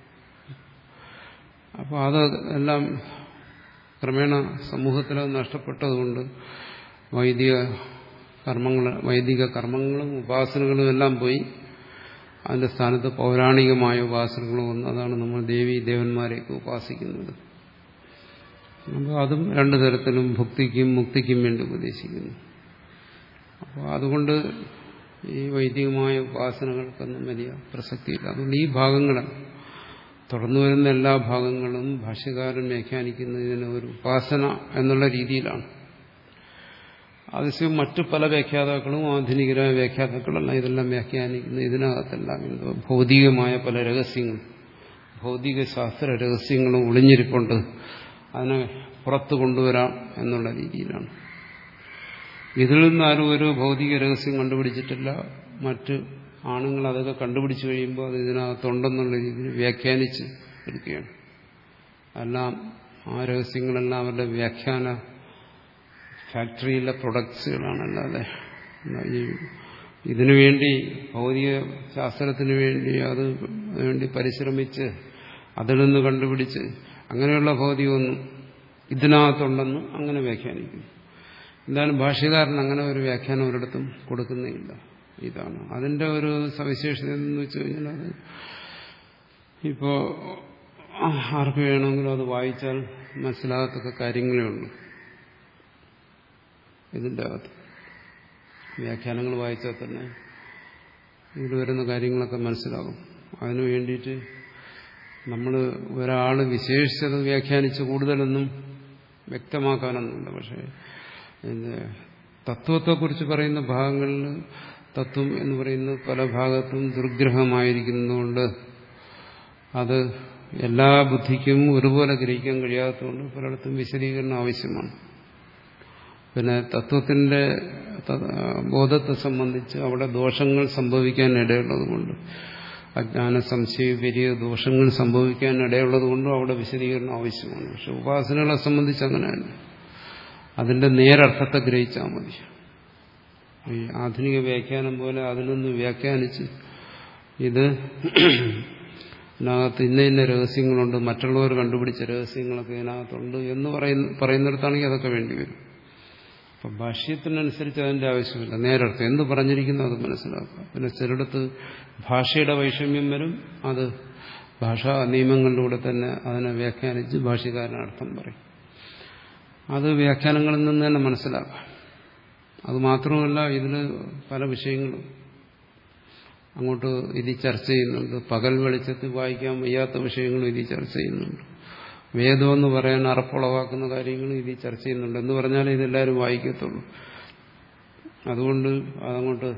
അപ്പോൾ അത് എല്ലാം ക്രമേണ സമൂഹത്തിൽ നഷ്ടപ്പെട്ടതുകൊണ്ട് വൈദിക കർമ്മങ്ങൾ, വൈദിക കർമ്മങ്ങളും ഉപാസനകളും എല്ലാം പോയി. അതിന്റെ സ്ഥാനത്ത് പൗരാണികമായ ഉപാസനകളും വന്നു. അതാണ് നമ്മൾ ദേവി ദേവന്മാരെയൊക്കെ ഉപാസിക്കുന്നത്. അപ്പോൾ അതും രണ്ടു തരത്തിലും ഭുക്തിക്കും മുക്തിക്കും വേണ്ടി ഉപദേശിക്കുന്നു. അപ്പോൾ അതുകൊണ്ട് ഈ വൈദികമായ ഉപാസനകൾക്കൊന്നും വലിയ പ്രസക്തിയില്ല. അതുകൊണ്ട് ഈ ഭാഗങ്ങൾ തുടർന്നു വരുന്ന എല്ലാ ഭാഗങ്ങളും ഭാഷ്യകാരൻ വ്യാഖ്യാനിക്കുന്നതിന് ഒരു ഉപാസന എന്നുള്ള രീതിയിലാണ്. അതേസമയം മറ്റു പല വ്യാഖ്യാതാക്കളും ആധുനികരായ വ്യാഖ്യാതാക്കളെല്ലാം ഇതെല്ലാം വ്യാഖ്യാനിക്കുന്നത് ഇതിനകത്തെല്ലാം എന്തോ ഭൗതികമായ പല രഹസ്യങ്ങളും, ഭൗതിക ശാസ്ത്ര രഹസ്യങ്ങളും ഒളിഞ്ഞിരിപ്പുണ്ട്, അതിനെ പുറത്തു കൊണ്ടുവരാം എന്നുള്ള രീതിയിലാണ്. ഇതിൽ നിന്നാരും ഒരു ഭൗതിക രഹസ്യം കണ്ടുപിടിച്ചിട്ടില്ല. മറ്റ് ആണുങ്ങൾ അതൊക്കെ കണ്ടുപിടിച്ചു കഴിയുമ്പോൾ അത് ഇതിനകത്തുണ്ടെന്നുള്ള രീതിയിൽ വ്യാഖ്യാനിച്ച് എടുക്കുകയാണ്. എല്ലാം ആ രഹസ്യങ്ങളെല്ലാം അവരുടെ വ്യാഖ്യാന ഫാക്ടറിയിലെ പ്രൊഡക്ട്സുകളാണ്. അല്ലാതെ ഈ ഇതിനുവേണ്ടി ഭൗതിക ശാസ്ത്രത്തിന് വേണ്ടി അത് വേണ്ടി പരിശ്രമിച്ച് അതിൽ നിന്ന് കണ്ടുപിടിച്ച് അങ്ങനെയുള്ള ഭൗതികമൊന്നും ഇതിനകത്തുണ്ടെന്ന് അങ്ങനെ വ്യാഖ്യാനിക്കുന്നു. എന്തായാലും ഭാഷ്യകാരൻ അങ്ങനെ ഒരു വ്യാഖ്യാനം ഒരിടത്തും കൊടുക്കുന്നില്ല. ഇതാണ് അതിന്റെ ഒരു സവിശേഷത എന്ന് വെച്ച് കഴിഞ്ഞാൽ, അത് ഇപ്പോ ആർക്ക് വേണമെങ്കിലും അത് വായിച്ചാൽ മനസ്സിലാകത്തക്ക കാര്യങ്ങളേ ഉള്ളൂ. ഇതിൻ്റെ അകത്ത് വ്യാഖ്യാനങ്ങൾ വായിച്ചാൽ തന്നെ ഇതിൽ വരുന്ന കാര്യങ്ങളൊക്കെ മനസ്സിലാകും. അതിനു വേണ്ടിയിട്ട് നമ്മൾ ഒരാൾ വിശേഷിച്ചത് വ്യാഖ്യാനിച്ച് കൂടുതലൊന്നും വ്യക്തമാക്കാനൊന്നുമില്ല. പക്ഷേ തത്വത്തെക്കുറിച്ച് പറയുന്ന ഭാഗങ്ങളിൽ തത്വം എന്ന് പറയുന്നത് പല ഭാഗത്തും ദുർഗ്രഹമായിരിക്കുന്നതുകൊണ്ട് അത് എല്ലാ ബുദ്ധിക്കും ഒരുപോലെ ഗ്രഹിക്കാൻ കഴിയാത്തതുകൊണ്ട് പലയിടത്തും വിശദീകരണം ആവശ്യമാണ്. പിന്നെ തത്വത്തിന്റെ ബോധത്തെ സംബന്ധിച്ച് അവിടെ ദോഷങ്ങൾ സംഭവിക്കാൻ ഇടയുള്ളതുകൊണ്ട്, അജ്ഞാന സംശയ വലിയ ദോഷങ്ങൾ സംഭവിക്കാൻ ഇടയുള്ളതുകൊണ്ടും അവിടെ വിശദീകരണം ആവശ്യമാണ്. പക്ഷെ ഉപാസനകളെ സംബന്ധിച്ച് അങ്ങനെയല്ല. അതിന്റെ നേരർത്ഥത്തെ ഗ്രഹിച്ചാൽ മതി. ഈ ആധുനിക വ്യാഖ്യാനം പോലെ അതിൽ നിന്ന് വ്യാഖ്യാനിച്ച് ഇത് ഇതിനകത്ത് ഇന്ന ഇന്ന രഹസ്യങ്ങളുണ്ട്, മറ്റുള്ളവർ കണ്ടുപിടിച്ച രഹസ്യങ്ങളൊക്കെ ഇതിനകത്തുണ്ട് എന്ന് പറയുന്ന പറയുന്നിടത്താണെങ്കിൽ അതൊക്കെ വേണ്ടിവരും. അപ്പം ഭാഷ്യത്തിനനുസരിച്ച് അതിന്റെ ആവശ്യമില്ല. നേരർത്ഥം എന്ത് പറഞ്ഞിരിക്കുന്നു അത് മനസ്സിലാക്കുക. പിന്നെ ചിലയിടത്ത് ഭാഷയുടെ വൈഷമ്യം വരും. അത് ഭാഷാ നിയമങ്ങളിലൂടെ തന്നെ അതിനെ വ്യാഖ്യാനിച്ച് ഭാഷ്യകാരൻ അർത്ഥം പറയും. അത് വ്യാഖ്യാനങ്ങളിൽ നിന്ന് തന്നെ മനസ്സിലാക്കാം. അതുമാത്രമല്ല, ഇതിന് പല വിഷയങ്ങളും അങ്ങോട്ട് ഇതിൽ ചർച്ച ചെയ്യുന്നുണ്ട്. പകൽ വെളിച്ചത്തിൽ വായിക്കാൻ വയ്യാത്ത വിഷയങ്ങളും ഇതിൽ ചർച്ച ചെയ്യുന്നുണ്ട്. വേദമെന്ന് പറയാൻ അറപ്പുളവാക്കുന്ന കാര്യങ്ങളും ഇതിൽ ചർച്ച ചെയ്യുന്നുണ്ട്. എന്ന് പറഞ്ഞാൽ ഇതെല്ലാവരും വായിക്കത്തുള്ളൂ. അതുകൊണ്ട് അതങ്ങോട്ട്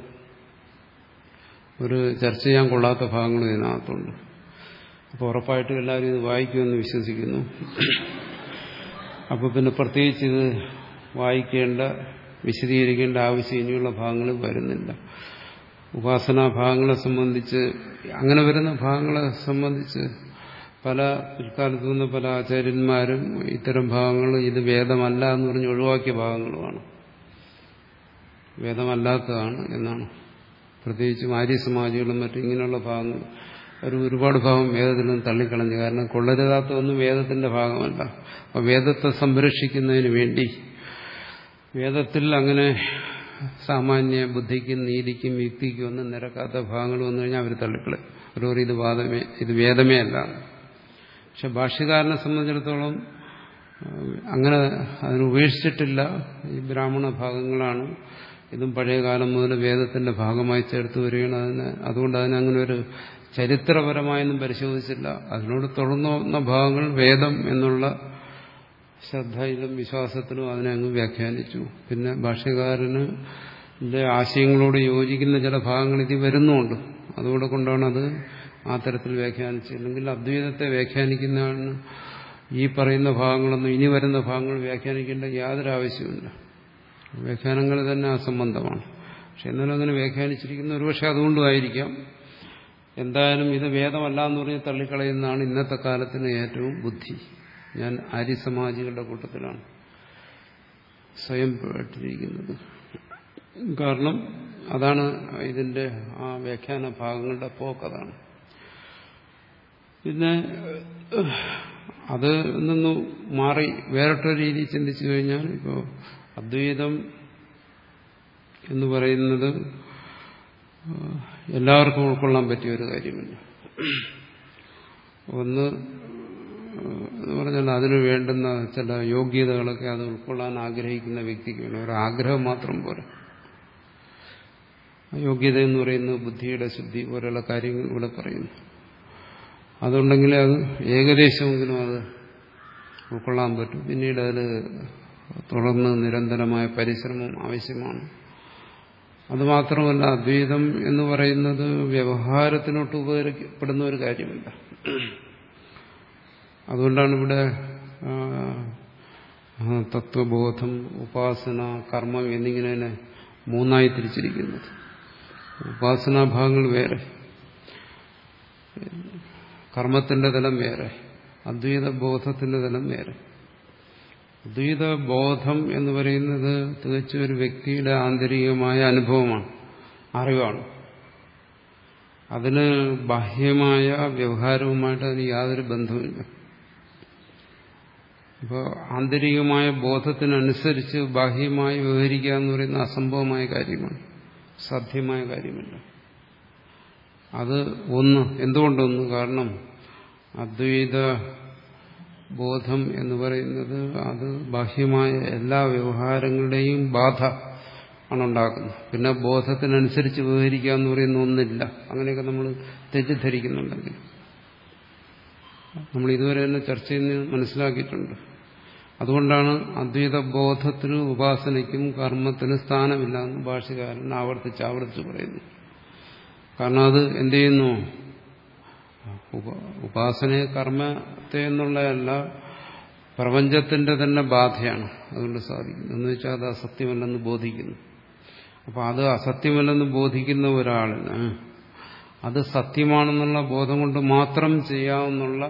ഒരു ചർച്ച ചെയ്യാൻ കൊള്ളാത്ത ഭാഗങ്ങളും ഇതിനകത്തുണ്ട്. അപ്പോൾ ഉറപ്പായിട്ടും എല്ലാവരും ഇത് വായിക്കുമെന്ന് വിശ്വസിക്കുന്നു. അപ്പോൾ പിന്നെ പ്രത്യേകിച്ച് ഇത് വായിക്കേണ്ട, വിശദീകരിക്കേണ്ട ആവശ്യം ഇനിയുള്ള ഭാഗങ്ങളിൽ വരുന്നില്ല. ഉപാസനാ ഭാഗങ്ങളെ സംബന്ധിച്ച്, അങ്ങനെ വരുന്ന ഭാഗങ്ങളെ സംബന്ധിച്ച് പല പിൽക്കാലത്ത് നിന്ന് പല ആചാര്യന്മാരും ഇത്തരം ഭാഗങ്ങൾ ഇത് വേദമല്ല എന്ന് പറഞ്ഞ് ഒഴിവാക്കിയ ഭാഗങ്ങളുമാണ്, വേദമല്ലാത്തതാണ് എന്നാണ്. പ്രത്യേകിച്ചും ആര്യസമാജികളും മറ്റും ഇങ്ങനെയുള്ള ഭാഗങ്ങൾ ഒരു ഒരുപാട് ഭാഗം വേദത്തിൽ നിന്ന് തള്ളിക്കളഞ്ഞു. കാരണം കൊള്ളരുതാത്തതൊന്നും വേദത്തിന്റെ ഭാഗമല്ല. അപ്പോൾ വേദത്തെ സംരക്ഷിക്കുന്നതിന് വേണ്ടി വേദത്തിൽ അങ്ങനെ സാമാന്യ ബുദ്ധിക്കും നീതിക്കും യുക്തിക്കും ഒന്നും നിരക്കാത്ത ഭാഗങ്ങൾ വന്നു കഴിഞ്ഞാൽ അവർ തള്ളിക്കളയും. ഒരു ഇത് വാദമേ ഇത് വേദമേ അല്ല. പക്ഷെ ഭാഷ്യകാരനെ സംബന്ധിച്ചിടത്തോളം അങ്ങനെ അതിന് ഉപേക്ഷിച്ചിട്ടില്ല. ഈ ബ്രാഹ്മണ ഭാഗങ്ങളാണ്, ഇതും പഴയകാലം മുതൽ വേദത്തിന്റെ ഭാഗമായി ചേർത്ത് വരികയാണ്. അതിന് അതുകൊണ്ട് അതിനങ്ങനെ ഒരു ചരിത്രപരമായൊന്നും പരിശോധിച്ചില്ല. അതിനോട് തുടർന്നു വന്ന ഭാഗങ്ങൾ വേദം എന്നുള്ള ശ്രദ്ധയിലും വിശ്വാസത്തിലും അതിനെ അങ്ങ് വ്യാഖ്യാനിച്ചു. പിന്നെ ഭാഷ്യകാരന് ആശയങ്ങളോട് യോജിക്കുന്ന ചില ഭാഗങ്ങൾ ഇതിൽ വരുന്നുമുണ്ട്. അതുകൊണ്ട് കൊണ്ടാണ് അത് ആ തരത്തിൽ വ്യാഖ്യാനിച്ചത്. അല്ലെങ്കിൽ അദ്വൈതത്തെ വ്യാഖ്യാനിക്കുന്നതാണ് ഈ പറയുന്ന ഭാഗങ്ങളൊന്നും ഇനി വരുന്ന ഭാഗങ്ങൾ വ്യാഖ്യാനിക്കേണ്ട യാതൊരു ആവശ്യമില്ല. വ്യാഖ്യാനങ്ങൾ തന്നെ അസംബന്ധമാണ്. പക്ഷെ എന്നാലും അങ്ങനെ വ്യാഖ്യാനിച്ചിരിക്കുന്ന ഒരുപക്ഷെ അതുകൊണ്ടുമായിരിക്കാം. എന്തായാലും ഇത് വേദമല്ല എന്ന് പറഞ്ഞ് തള്ളിക്കളയുന്നതാണ് ഇന്നത്തെ കാലത്തിന് ഏറ്റവും ബുദ്ധി. ഞാൻ ആര്യസമാജികളുടെ കൂട്ടത്തിലാണ് സ്വയം പെട്ടിരിക്കുന്നത്. കാരണം അതാണ് ഇതിന്റെ ആ വ്യാഖ്യാന ഭാഗങ്ങളുടെ പോക്കതാണ്. പിന്നെ അത് നിന്ന് മാറി വേറിട്ട രീതിയിൽ ചിന്തിച്ചു കഴിഞ്ഞാൽ ഇപ്പോൾ അദ്വൈതം എന്ന് പറയുന്നത് എല്ലാവർക്കും ഉൾക്കൊള്ളാൻ പറ്റിയ ഒരു കാര്യമില്ല. ഒന്ന് എന്ന് പറഞ്ഞാൽ അതിന് വേണ്ടുന്ന ചില യോഗ്യതകളൊക്കെ അത് ഉൾക്കൊള്ളാൻ ആഗ്രഹിക്കുന്ന വ്യക്തിക്ക് വേണം. ഒരു ആഗ്രഹം മാത്രം പോരാ. യോഗ്യത എന്ന് പറയുന്നത് ബുദ്ധിയുടെ ശുദ്ധി പോലെയുള്ള കാര്യങ്ങൾ ഇവിടെ പറയുന്നു. അതുണ്ടെങ്കിലേ അത് ഏകദേശമെങ്കിലും അത് ഉൾക്കൊള്ളാൻ പറ്റും. പിന്നീട് അതിൽ തുടർന്ന് നിരന്തരമായ പരിശ്രമം ആവശ്യമാണ്. അതുമാത്രമല്ല, അദ്വൈതം എന്ന് പറയുന്നത് വ്യവഹാരത്തിനൊട്ട് ഉപകരിക്കപ്പെടുന്ന ഒരു കാര്യമില്ല. അതുകൊണ്ടാണ് ഇവിടെ തത്വബോധം, ഉപാസന, കർമ്മം എന്നിങ്ങനെ മൂന്നായി തിരിച്ചിരിക്കുന്നത്. ഉപാസനാഭാഗങ്ങൾ വേറെ, കർമ്മത്തിന്റെ തലം വേറെ, അദ്വൈത ബോധത്തിന്റെ തലം വേറെ. അദ്വൈത ബോധം എന്ന് പറയുന്നത് തികച്ചും ഒരു വ്യക്തിയുടെ ആന്തരികമായ അനുഭവമാണ്, അറിവാണ്. അതിന് ബാഹ്യമായ വ്യവഹാരവുമായിട്ട് അതിന് യാതൊരു ബന്ധവുമില്ല. ഇപ്പോൾ ആന്തരികമായ ബോധത്തിനനുസരിച്ച് ബാഹ്യമായി വ്യവഹരിക്കുക എന്ന് പറയുന്ന അസംഭവമായ കാര്യമാണ്, സാധ്യമായ കാര്യമല്ല. അത് ഒന്ന്, എന്തുകൊണ്ടൊന്ന്? കാരണം അദ്വൈത ബോധം എന്ന് പറയുന്നത് അത് ബാഹ്യമായ എല്ലാ വ്യവഹാരങ്ങളുടെയും ബാധ ആണ് ഉണ്ടാക്കുന്നത്. പിന്നെ ബോധത്തിനനുസരിച്ച് വ്യവഹരിക്കുക എന്ന് പറയുന്ന ഒന്നില്ല. അങ്ങനെയൊക്കെ നമ്മൾ തെറ്റിദ്ധരിക്കുന്നുണ്ടെങ്കിൽ നമ്മൾ ഇതുവരെ തന്നെ ചർച്ച ചെയ്യുന്ന മനസ്സിലാക്കിയിട്ടുണ്ട്. അതുകൊണ്ടാണ് അദ്വൈത ബോധത്തിന് ഉപാസനയ്ക്കും കർമ്മത്തിന് സ്ഥാനമില്ല എന്ന് ഭാഷ്യകാരൻ ആവർത്തിച്ച് ആവർത്തിച്ച് പറയുന്നു. കാരണം അത് എന്ത് ചെയ്യുന്നു? ഉപാസനയെ കർമ്മത്തെ എന്നുള്ളതല്ല, പ്രപഞ്ചത്തിന്റെ തന്നെ ബാധയാണ് അതുകൊണ്ട് സാധിക്കുന്നു. എന്ന് വെച്ചാൽ അത് അസത്യമല്ലെന്ന് ബോധിക്കുന്നു. അപ്പൊ അത് അസത്യമല്ലെന്ന് ബോധിക്കുന്ന ഒരാളിന് അത് സത്യമാണെന്നുള്ള ബോധം കൊണ്ട് മാത്രം ചെയ്യാവുന്ന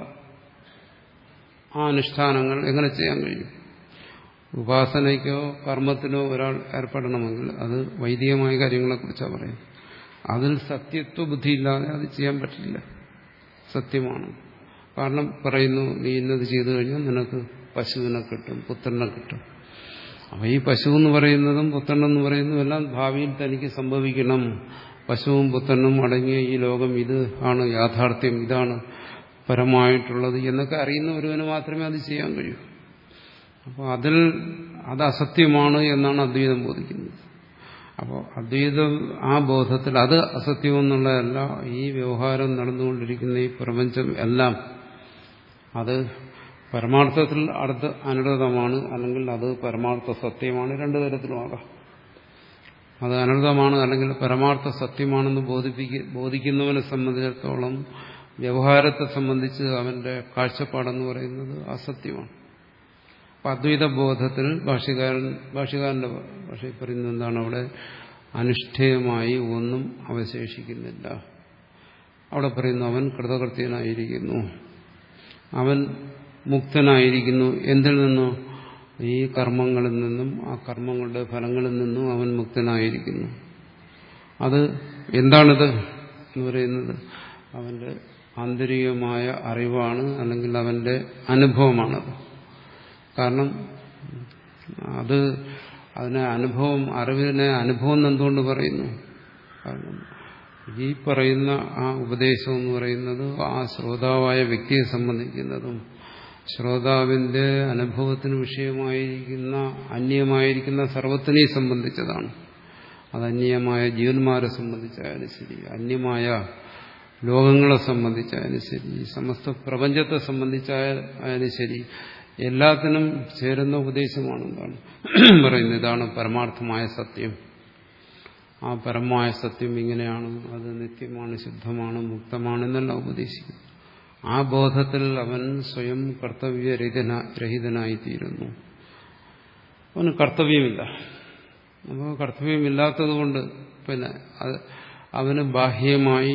ആ അനുഷ്ഠാനങ്ങൾ എങ്ങനെ ചെയ്യാൻ കഴിയും? ഉപാസനയ്ക്കോ കർമ്മത്തിനോ ഒരാൾ ഏർപ്പെടണമെങ്കിൽ അത് വൈദികമായ കാര്യങ്ങളെക്കുറിച്ചാണ് പറയുന്നത്. അതിൽ സത്യത്വ ബുദ്ധിയില്ലാതെ അത് ചെയ്യാൻ പറ്റില്ല. സത്യമാണ്. കാരണം പറയുന്നു, നീ ഇന്നത് ചെയ്തു കഴിഞ്ഞാൽ നിനക്ക് പശുവിനെ കിട്ടും, പുത്രനെ കിട്ടും. അപ്പൊ ഈ പശു എന്ന് പറയുന്നതും പുത്രനെന്ന് പറയുന്നതും എല്ലാം ഭാവിയിൽ തനിക്ക് സംഭവിക്കണം. പശുവും പുത്രനും അടങ്ങിയ ഈ ലോകം ഇത് ആണ് യാഥാർത്ഥ്യം, ഇതാണ് പരമായിട്ടുള്ളത് എന്നൊക്കെ അറിയുന്ന ഒരുവന് മാത്രമേ അത് ചെയ്യാൻ കഴിയൂ. അപ്പോൾ അതിൽ അത് അസത്യമാണ് എന്നാണ് അദ്വൈതം ബോധിക്കുന്നത്. അപ്പോൾ അദ്വൈതം ആ ബോധത്തിൽ അത് അസത്യമെന്നുള്ളതല്ല, ഈ വ്യവഹാരം നടന്നുകൊണ്ടിരിക്കുന്ന ഈ പ്രപഞ്ചം എല്ലാം അത് പരമാർത്ഥത്തിൽ അടുത്ത് അനർത്ഥമാണ്, അല്ലെങ്കിൽ അത് പരമാർത്ഥ സത്യമാണ്. രണ്ടു തരത്തിലുമാകാം. അത് അനർത്ഥമാണ് അല്ലെങ്കിൽ പരമാർത്ഥ സത്യമാണെന്ന് ബോധിപ്പിക്ക ബോധിക്കുന്നവനെ സംബന്ധിച്ചിടത്തോളം വ്യവഹാരത്തെ സംബന്ധിച്ച് അവന്റെ കാഴ്ചപ്പാടെന്ന് പറയുന്നത് അസത്യമാണ്. അപ്പം അദ്വൈത ബോധത്തിൽ ഭാഷ്യകാരൻ ഭാഷ്യകാരന്റെ ഭാഷയിൽ പറയുന്നത് എന്താണ്? അവിടെ അനുഷ്ഠേയമായി ഒന്നും അവശേഷിക്കുന്നില്ല. അവിടെ പറയുന്നു അവൻ കൃതകൃത്യനായിരിക്കുന്നു, അവൻ മുക്തനായിരിക്കുന്നു. എന്തിൽ നിന്നോ? ഈ കർമ്മങ്ങളിൽ നിന്നും ആ കർമ്മങ്ങളുടെ ഫലങ്ങളിൽ നിന്നും അവൻ മുക്തനായിരിക്കുന്നു. അത് എന്താണിത് എന്ന് പറയുന്നത്? അവന്റെ ആന്തരികമായ അറിവാണ്, അല്ലെങ്കിൽ അവന്റെ അനുഭവമാണത്. കാരണം അത് അതിനെ അനുഭവം, അറിവിനെ അനുഭവം എന്തുകൊണ്ട് പറയുന്നു? കാരണം ഈ പറയുന്ന ആ ഉപദേശം എന്ന് പറയുന്നത് ആ ശ്രോതാവായ വ്യക്തിയെ സംബന്ധിക്കുന്നതും ശ്രോതാവിന്റെ അനുഭവത്തിന് വിഷയമായിരിക്കുന്ന അന്യമായിരിക്കുന്ന സർവത്തിനെയും സംബന്ധിച്ചതാണ്. അത് അന്യമായ ജീവന്മാരെ സംബന്ധിച്ചായാലും ശരി, അന്യമായ ലോകങ്ങളെ സംബന്ധിച്ചായാലും ശരി, സമസ്ത പ്രപഞ്ചത്തെ സംബന്ധിച്ചായാലും ശരി, എല്ലാത്തിനും ചേരുന്ന ഉപദേശമാണ്. എന്താണ് പറയുന്നത്? ഇതാണ് പരമാർത്ഥമായ സത്യം. ആ പരമായ സത്യം ഇങ്ങനെയാണ്, അത് നിത്യമാണ്, ശുദ്ധമാണ്, മുക്തമാണ് എന്നെല്ലാം ഉപദേശിക്കുന്നു. ആ ബോധത്തിൽ അവൻ സ്വയം കർത്തവ്യരഹിതനായിത്തീരുന്നു. അവന് കർത്തവ്യമില്ല. അപ്പോൾ കർത്തവ്യമില്ലാത്തതുകൊണ്ട് പിന്നെ അവന് ബാഹ്യമായി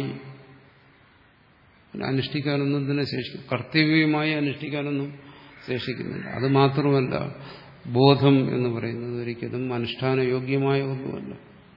അനുഷ്ഠിക്കാനൊന്നും തന്നെ ശേഷിക്കും, കർത്തവ്യമായി അനുഷ്ഠിക്കാനൊന്നും ശേഷിക്കുന്നില്ല. അത് മാത്രമല്ല, ബോധം എന്ന് പറയുന്നത് ഒരിക്കലും അനുഷ്ഠാനയോഗ്യമായ ഒന്നുമല്ല.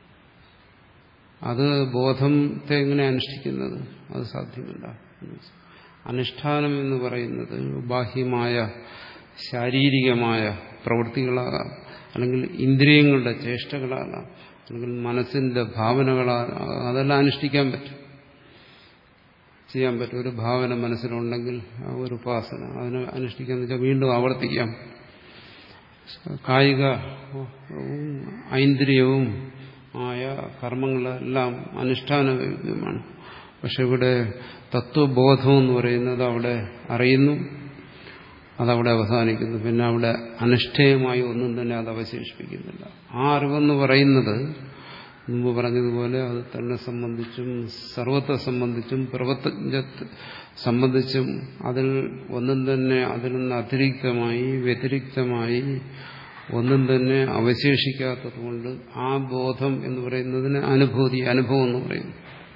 അത് ബോധത്തെ എങ്ങനെ അനുഷ്ഠിക്കുന്നത്? അത് സാധ്യമല്ല. അനുഷ്ഠാനം എന്ന് പറയുന്നത് ബാഹ്യമായ ശാരീരികമായ പ്രവൃത്തികളാകാം, അല്ലെങ്കിൽ ഇന്ദ്രിയങ്ങളുടെ ചേഷ്ടകളാകാം, അല്ലെങ്കിൽ മനസ്സിന്റെ ഭാവനകൾ അതെല്ലാം അനുഷ്ഠിക്കാൻ പറ്റും, ചെയ്യാൻ പറ്റും. ഒരു ഭാവന മനസ്സിലുണ്ടെങ്കിൽ ആ ഒരു ഉപാസന അതിനെ അനുഷ്ഠിക്കാന്ന് വെച്ചാൽ വീണ്ടും ആവർത്തിക്കാം. കായികവും ഐന്ദ്രിയവും ആയ കർമ്മങ്ങളെല്ലാം അനുഷ്ഠാനമാണ്. പക്ഷെ ഇവിടെ തത്വബോധം എന്ന് പറയുന്നത് അവിടെ അറിയുന്നു, അതവിടെ അവസാനിക്കുന്നു. പിന്നെ അവിടെ അനിഷ്ഠേയമായി ഒന്നും തന്നെ അത് അവശേഷിപ്പിക്കുന്നില്ല. ആ അറിവെന്ന് പറയുന്നത് മുമ്പ് പറഞ്ഞതുപോലെ അത് തന്നെ സംബന്ധിച്ചും സർവത്തെ സംബന്ധിച്ചും പ്രപഞ്ചത്തെ സംബന്ധിച്ചും അതിൽ ഒന്നും തന്നെ അതിൽ നിന്ന് അതിരിക്തമായി വ്യതിരിക്തമായി ഒന്നും തന്നെ അവശേഷിക്കാത്തതുകൊണ്ട് ആ ബോധം എന്ന് പറയുന്നതിന് അനുഭൂതി, അനുഭവം എന്ന് പറയുന്നു.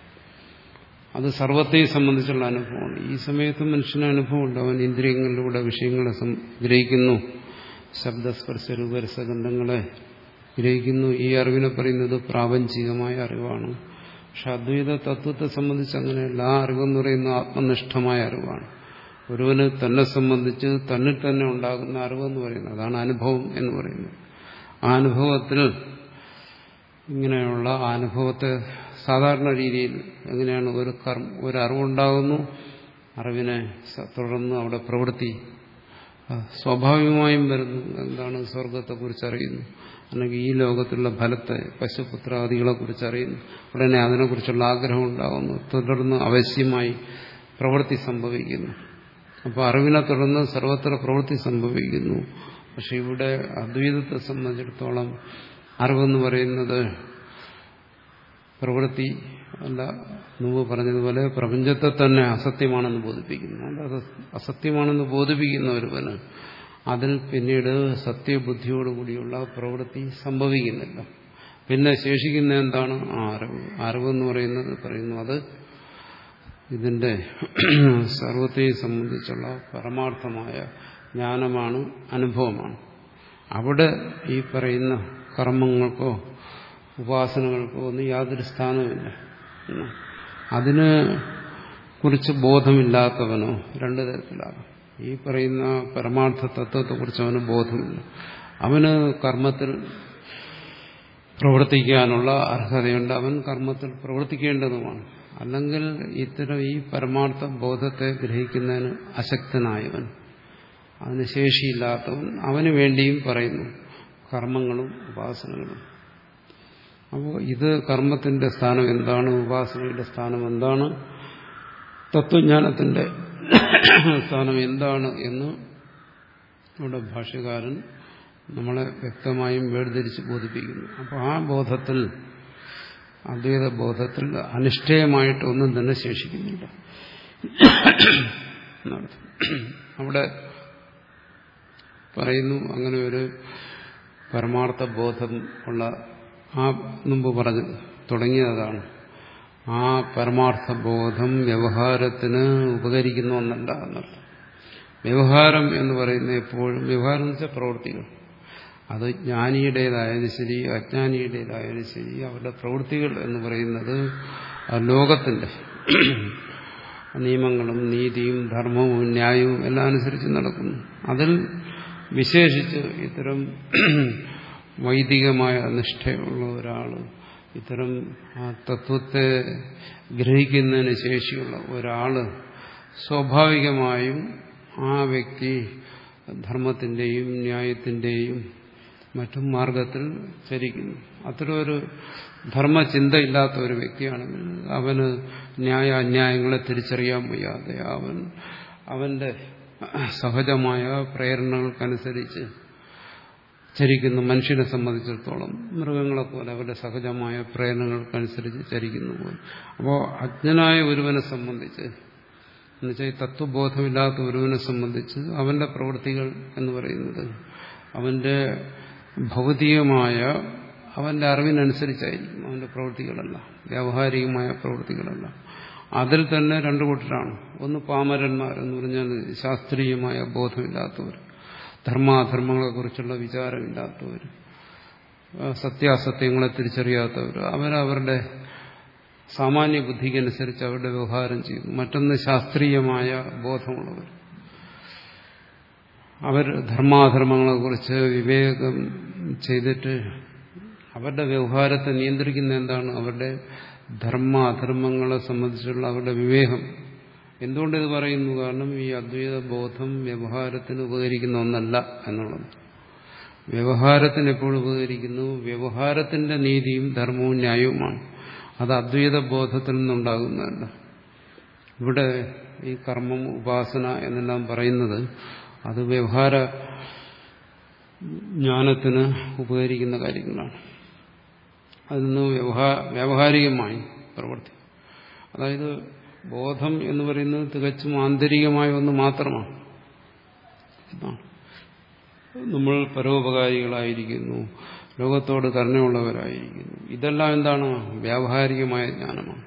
അത് സർവത്തെയും സംബന്ധിച്ചുള്ള അനുഭവമാണ്. ഈ സമയത്ത് മനുഷ്യന് അനുഭവമുണ്ട്. അവൻ ഇന്ദ്രിയങ്ങളിലൂടെ വിഷയങ്ങളെ ഗ്രഹിക്കുന്നു, ശബ്ദസ്പർശ രൂപരസഗന്ധങ്ങളെ ഗ്രഹിക്കുന്നു. ഈ അറിവിനെ പറയുന്നത് പ്രാപഞ്ചികമായ അറിവാണ്. പക്ഷെ അദ്വൈത തത്വത്തെ സംബന്ധിച്ച് അങ്ങനെയല്ല. ആ അറിവെന്ന് പറയുന്നത് ആത്മനിഷ്ഠമായ അറിവാണ്. ഒരുവന് തന്നെ സംബന്ധിച്ച് തന്നിൽ തന്നെ ഉണ്ടാകുന്ന അറിവെന്ന് പറയുന്നത് അതാണ് അനുഭവം എന്ന് പറയുന്നത്. ആ അനുഭവത്തിൽ ഇങ്ങനെയുള്ള അനുഭവത്തെ സാധാരണ രീതിയിൽ എങ്ങനെയാണ് ഒരു കർമ്മ ഒരു അറിവുണ്ടാകുന്നു, അറിവിനെ തുടർന്ന് അവിടെ പ്രവൃത്തി സ്വാഭാവികമായും വരുന്നു. എന്താണ്? സ്വർഗത്തെക്കുറിച്ച് അറിയുന്നു, അല്ലെങ്കിൽ ഈ ലോകത്തിലുള്ള ഫലത്തെ പശുപുത്രാദികളെ കുറിച്ച് അറിയുന്നു. ഉടനെ അതിനെക്കുറിച്ചുള്ള ആഗ്രഹം ഉണ്ടാകുന്നു, തുടർന്ന് അവശ്യമായി പ്രവൃത്തി സംഭവിക്കുന്നു. അപ്പോൾ അറിവിനെ തുടർന്ന് സർവത്ര പ്രവൃത്തി സംഭവിക്കുന്നു. പക്ഷെ ഇവിടെ അദ്വൈതത്തെ സംബന്ധിച്ചിടത്തോളം അറിവെന്ന് പറയുന്നത് പ്രവൃത്തി അല്ല. മുമ്പ് പറഞ്ഞതുപോലെ പ്രപഞ്ചത്തെ തന്നെ അസത്യമാണെന്ന് ബോധിപ്പിക്കുന്നു. അത് അസത്യമാണെന്ന് ബോധിപ്പിക്കുന്ന ഒരുവന് അതിൽ പിന്നീട് സത്യബുദ്ധിയോടുകൂടിയുള്ള പ്രവൃത്തി സംഭവിക്കുന്നില്ല. പിന്നെ ശേഷിക്കുന്ന എന്താണ്? ആ അറിവ്. അറിവെന്ന് പറയുന്നത് പറയുന്നു അത് ഇതിന്റെ സർവത്തെയും സംബന്ധിച്ചുള്ള പരമാർത്ഥമായ ജ്ഞാനമാണ്, അനുഭവമാണ്. അവിടെ ഈ പറയുന്ന കർമ്മങ്ങൾക്കോ ഉപാസനകൾക്കോ ഒന്നും യാതൊരു സ്ഥാനവുമില്ല. അതിനെ കുറിച്ച് ബോധമില്ലാത്തവനോ രണ്ടു തരത്തിലാകും. ഈ പറയുന്ന പരമാർത്ഥ തത്വത്തെക്കുറിച്ച് അവന് ബോധമില്ല. അവന് കർമ്മത്തിൽ പ്രവർത്തിക്കാനുള്ള അർഹതയുണ്ട്, അവൻ കർമ്മത്തിൽ പ്രവർത്തിക്കേണ്ടതുമാണ്. അല്ലെങ്കിൽ ഇത്തരം ഈ പരമാർത്ഥ ബോധത്തെ ഗ്രഹിക്കുന്നതിന് അശക്തനായവൻ, അതിന് ശേഷിയില്ലാത്തവൻ, അവന് വേണ്ടിയും പറയുന്നു കർമ്മങ്ങളും ഉപാസനകളും. അപ്പോൾ ഇത് കർമ്മത്തിന്റെ സ്ഥാനം എന്താണ്, ഉപാസനയുടെ സ്ഥാനം എന്താണ്, തത്വജ്ഞാനത്തിന്റെ സ്ഥാനം എന്താണ് എന്ന് ഇവിടെ ഭാഷ്യകാരൻ നമ്മളെ വ്യക്തമായും വേർതിരിച്ച് ബോധിപ്പിക്കുന്നു. അപ്പോൾ ആ ബോധത്തിൽ, അദ്വൈത ബോധത്തിൽ അനിഷ്ഠേയമായിട്ടൊന്നും തന്നെ ശേഷിക്കുന്നില്ല. അവിടെ പറയുന്നു അങ്ങനെ ഒരു പരമാർത്ഥ ബോധം ഉള്ള ആ മുമ്പ് പറഞ്ഞു തുടങ്ങിയതാണ്. ആ പരമാർത്ഥ ബോധം വ്യവഹാരത്തിന് ഉപകരിക്കുന്ന ഒന്നല്ല എന്നർത്ഥം. വ്യവഹാരം എന്ന് പറയുന്നത് എപ്പോഴും, വ്യവഹാരം എന്ന് വെച്ചാൽ പ്രവൃത്തികൾ, അത് ജ്ഞാനിയുടേതായാലും ശരി അജ്ഞാനിയുടേതായാലും ശരി, അവരുടെ പ്രവൃത്തികൾ എന്ന് പറയുന്നത് ലോകത്തിന്റെ നിയമങ്ങളും നീതിയും ധർമ്മവും ന്യായവും എല്ലാം അനുസരിച്ച് നടക്കുന്നു. അതിൽ വിശേഷിച്ച് ഇത്തരം വൈദികമായ നിഷ്ഠയുള്ള ഒരാൾ, ഇത്തരം ആ തത്വത്തെ ഗ്രഹിക്കുന്നതിന് ശേഷിയുള്ള ഒരാൾ സ്വാഭാവികമായും ആ വ്യക്തി ധർമ്മത്തിന്റെയും ന്യായത്തിന്റെയും മറ്റും മാർഗത്തിൽ ചരിക്കുന്നു. അത്തരമൊരു ധർമ്മചിന്തയില്ലാത്ത ഒരു വ്യക്തിയാണെങ്കിൽ അവന് ന്യായ അന്യായങ്ങളെ തിരിച്ചറിയാൻ വയ്യാതെ അവൻ അവന്റെ സഹജമായ പ്രേരണകൾക്കനുസരിച്ച് ചരിക്കുന്നു. മനുഷ്യനെ സംബന്ധിച്ചിടത്തോളം മൃഗങ്ങളെപ്പോലെ അവരുടെ സഹജമായ പ്രേരണകൾക്കനുസരിച്ച് ചരിക്കുന്നു പോലെ. അപ്പോൾ അജ്ഞനായ ഒരുവനെ സംബന്ധിച്ച്, എന്നുവെച്ചാൽ തത്വബോധമില്ലാത്ത ഒരുവനെ സംബന്ധിച്ച് അവന്റെ പ്രവൃത്തികൾ എന്ന് പറയുന്നത് അവന്റെ ഭൗതികമായ അവന്റെ അറിവിനനുസരിച്ചായിരിക്കും അവന്റെ പ്രവൃത്തികളല്ല, വ്യാവഹാരികമായ പ്രവൃത്തികളല്ല. അതിൽ തന്നെ രണ്ടു കൂട്ടരാണ്. ഒന്ന് പാമരന്മാരെന്ന് പറഞ്ഞാൽ ശാസ്ത്രീയമായ ബോധമില്ലാത്തവർ, ധർമാധർമ്മങ്ങളെക്കുറിച്ചുള്ള വിചാരമില്ലാത്തവർ, സത്യാസത്യങ്ങളെ തിരിച്ചറിയാത്തവർ. അവരവരുടെ സാമാന്യ ബുദ്ധിക്കനുസരിച്ച് അവരുടെ വ്യവഹാരം ചെയ്യുന്നു. മറ്റൊന്ന് ശാസ്ത്രീയമായ ബോധമുള്ളവർ, അവർ ധർമാധർമ്മങ്ങളെക്കുറിച്ച് വിവേകം ചെയ്തിട്ട് അവരുടെ വ്യവഹാരത്തെ നിയന്ത്രിക്കുന്ന എന്താണ്? അവരുടെ ധർമ്മ അധർമ്മങ്ങളെ സംബന്ധിച്ചുള്ള അവരുടെ വിവേകം. എന്തുകൊണ്ടിത് പറയുന്നു? കാരണം ഈ അദ്വൈത ബോധം വ്യവഹാരത്തിന് ഉപകരിക്കുന്ന ഒന്നല്ല എന്നുള്ളത്. വ്യവഹാരത്തിന് എപ്പോഴും ഉപകരിക്കുന്നു വ്യവഹാരത്തിന്റെ നീതിയും ധർമ്മവും ന്യായവുമാണ്. അത് അദ്വൈത ബോധത്തിൽ നിന്നുണ്ടാകുന്നതല്ല. ഇവിടെ ഈ കർമ്മം ഉപാസന എന്നെല്ലാം പറയുന്നത് അത് വ്യവഹാര ജ്ഞാനത്തിന് ഉപകരിക്കുന്ന കാര്യങ്ങളാണ്. അതിൽ നിന്ന് വ്യാവഹാരികമായി പ്രവർത്തി, അതായത് ബോധം എന്ന് പറയുന്നത് തികച്ചും ആന്തരികമായ ഒന്ന് മാത്രമാണ്. നമ്മൾ പരോപകാരികളായിരിക്കുന്നു, ലോകത്തോട് കരുണയുള്ളവരായിരിക്കുന്നു. ഇതെല്ലാം എന്താണ്? വ്യാവഹാരികമായ ജ്ഞാനമാണ്.